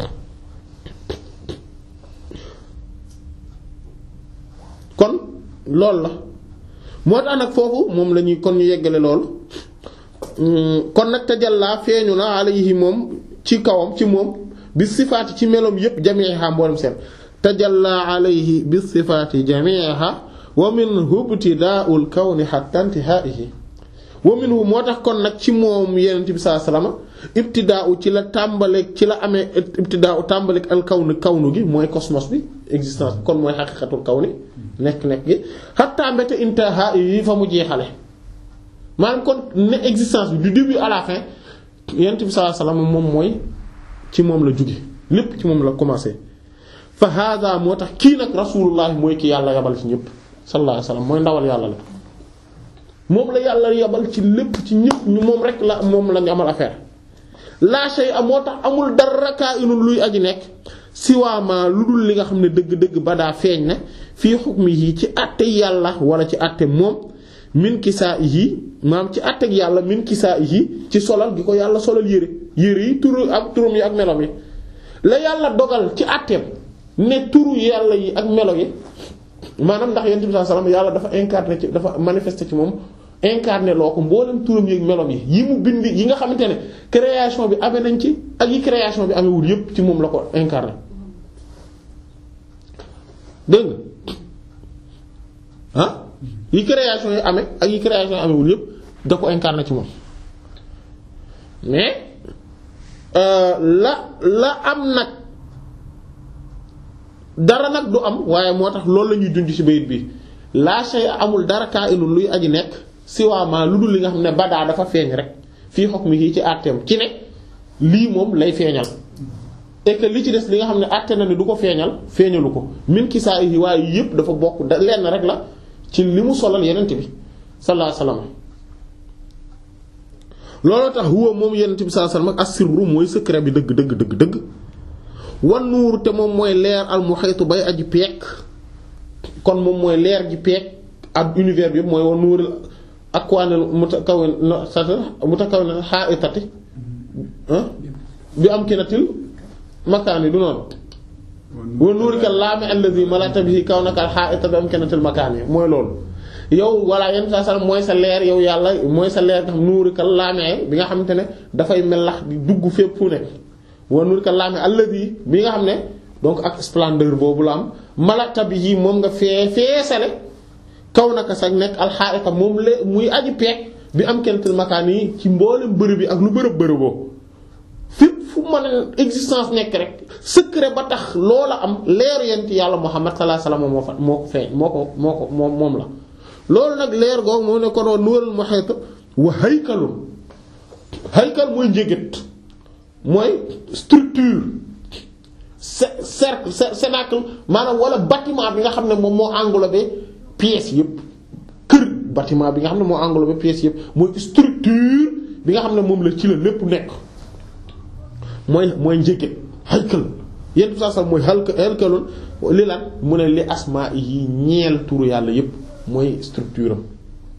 kon loolu la moo tax nag foofu moom la ñuy kon ñu yeggale loolu kon nag tajalla feeñu na alayhi moom ci kawam ci moom bi sifaati ci meloom yépp jamiiha mboolem seen tajalla alayhi bi sifaati jamiiha wa minhu ibtidaa'ul kawni hatta intihaa'ihi wa minhu moo tax kon nag ci moom Yonent bi sallallahu alayhi wasallam ibtidaa'u ci la tàmbaleeg ci la amee ibtidaa'u tàmbaleeg al kawnu kawnu gi mooy cosmos bi existence kon mooy xaqiiqatul kawni nekk-nekk gi hatta mbete intihaa'ihi fa mu jeexale maanaam kon ne existence bi du début à la fin Yonent bi sallallahu alayhi wasallam moom mooy ci moom la jóge lépp ci moom la commencé fa hada moo tax kii nag rasulullah mooy ki yàlla yabal ci ñëpp sallallahu alayhi wasallam mooy ndawal yàlla la moom la yàlla yabal ci lépp ci ñëpp ñu moom rek la moom lañu amal affaire la shay a moo tax amul dara kaa inul luy aji nekk siwaama lu dul li nga xam ne dëgg-dëgg ba daa feeñ na fii hukmihi ci àtte yàlla wala ci àtte moom min kisaa'ihi maam ci àtte yàlla min kisaa'ihi ci solal gi ko yàlla solal yére yére yi turu ak turum yi ak melo yi la yàlla dogal ci àtteem ne turu yàlla yi ak melo yi maanaam ndax yonent bi sallallahu alayhi wasallam yàlla dafa incarné ci dafa manifesté ci moom incarné loo ko mboolem turam yi ak melo yi yi mu bind yi nga xamante ne création bi amee nañ ci ak yi création bi amewul yépp ci moom la ko incarné dégg nga ah yi création yi amee ak yi création yi amewul yépp da ko incarné ci moom mais la la am nag dara nag du am waaye moo tax loolu la ñuy dund ci bayit bi laa shay amul dara kaa inul luy aji nekk siwaamaa lu dul li nga xam ne badaa dafa feeñ rek fii hukmihi ci àtteem ci ne lii moom lay feeñal et que li ci des li nga xam ne àtte na ne du ko feeñal feeñalu ko min kisaa'ihi waaye yépp dafa bokk da lenn rek la ci li mu solal yenent bi sallallahu alayhi wasallam looloo tax huwa moom yenent bi sallallahu alayhi wasallam as-sirru mooy secret bi dëgg dëgg dëgg dëgg wan nuur te moom mooy leer al muhitu bay aji peek kon moom mooy leer ji peek ak univers bi yëpp mooy wan nuuril akwaanil mutakawwin mutakawwin ha'itati bi am kinatil makaani du noonu wan nuurikal laami alladhi malata bihi kawnaka al ha'ita bi am kinatil makaani mooy loolu yow walla yenn saa salaam mooy sa leer yow yàlla mooy sa leer nga xam nuurikal laami bi nga xamante ne dafay melax di dugg fépp fu nekk wa nuurikal laami alladhi bi nga xam ne donc ak splendeur boobu la am malata bihi moom nga fee feesale kawnaka sax nekk al ha'ita moom la muy aji peek bi am kinatil makaani yi ci mboolem bërëb bi ak lu bërëb bërëboo fépp fu mën a existence nekk rek secret ba tax loola am leeru yent yàlla Muhammad sallallahu alayhi wasallam moo fa moo ko feeñ moo ko moo ko moom moom la loolu nag leer googu moo ne ko noonu nuurul muhit wa haykalun haykal mooy njégét mooy structure cercle cénacle maanaam wala bâtiment bi nga xam ne moom moo englobé pièces yëpp kër bâtiment bi nga xam ne moo englobé pièces yëpp mooy structure bi nga xam ne moom la ci la lépp nekk mooy mooy njégét haykal yenn saa sax mooy haykalun li lan mu ne li asmaa yi ñeel turu yàlla yëpp mooy structure am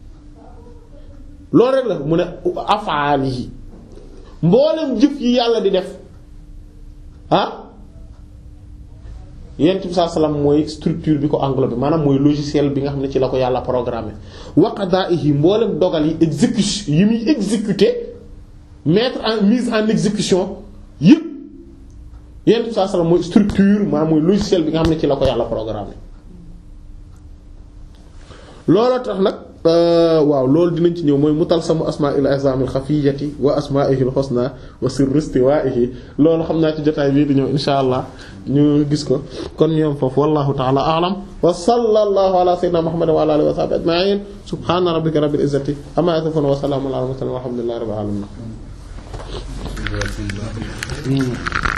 loolu rek la mu ne afaal yi mboolem jëf yi yàlla di def ah yonent bi sallallahu alayhi wasallam mooy structure bi ko englobé maanaam mooy logiciel bi nga xam ne ci la ko yàlla programmé wa qada'ihi mboolem dogal yi exécution yi muy exécuter mettre en mise en exécution yëpp yonent bi sallallahu alayhi wasallam mooy structure maanaam mooy logiciel bi nga xam ne ci la ko yàlla programmé loolu tax nag waaw loolu dinañ ci ñëw mooy mutalsamu asma'il azamil xafiyati wa asma'ihil husna wa sirri istiwa'ihi loolu xam naa ci jotaay bii di ñëw insha allah ñu gis ko kon ñoom foofu wallahu ta'ala a'lam wa sallallahu ala sayyidina muhammad wa ala alihi wa sahbihi ajma'in subhana rabbika rabbil izzati amma yasifun wa salamun ala al mursalin walhamdulillahi rabbil alamin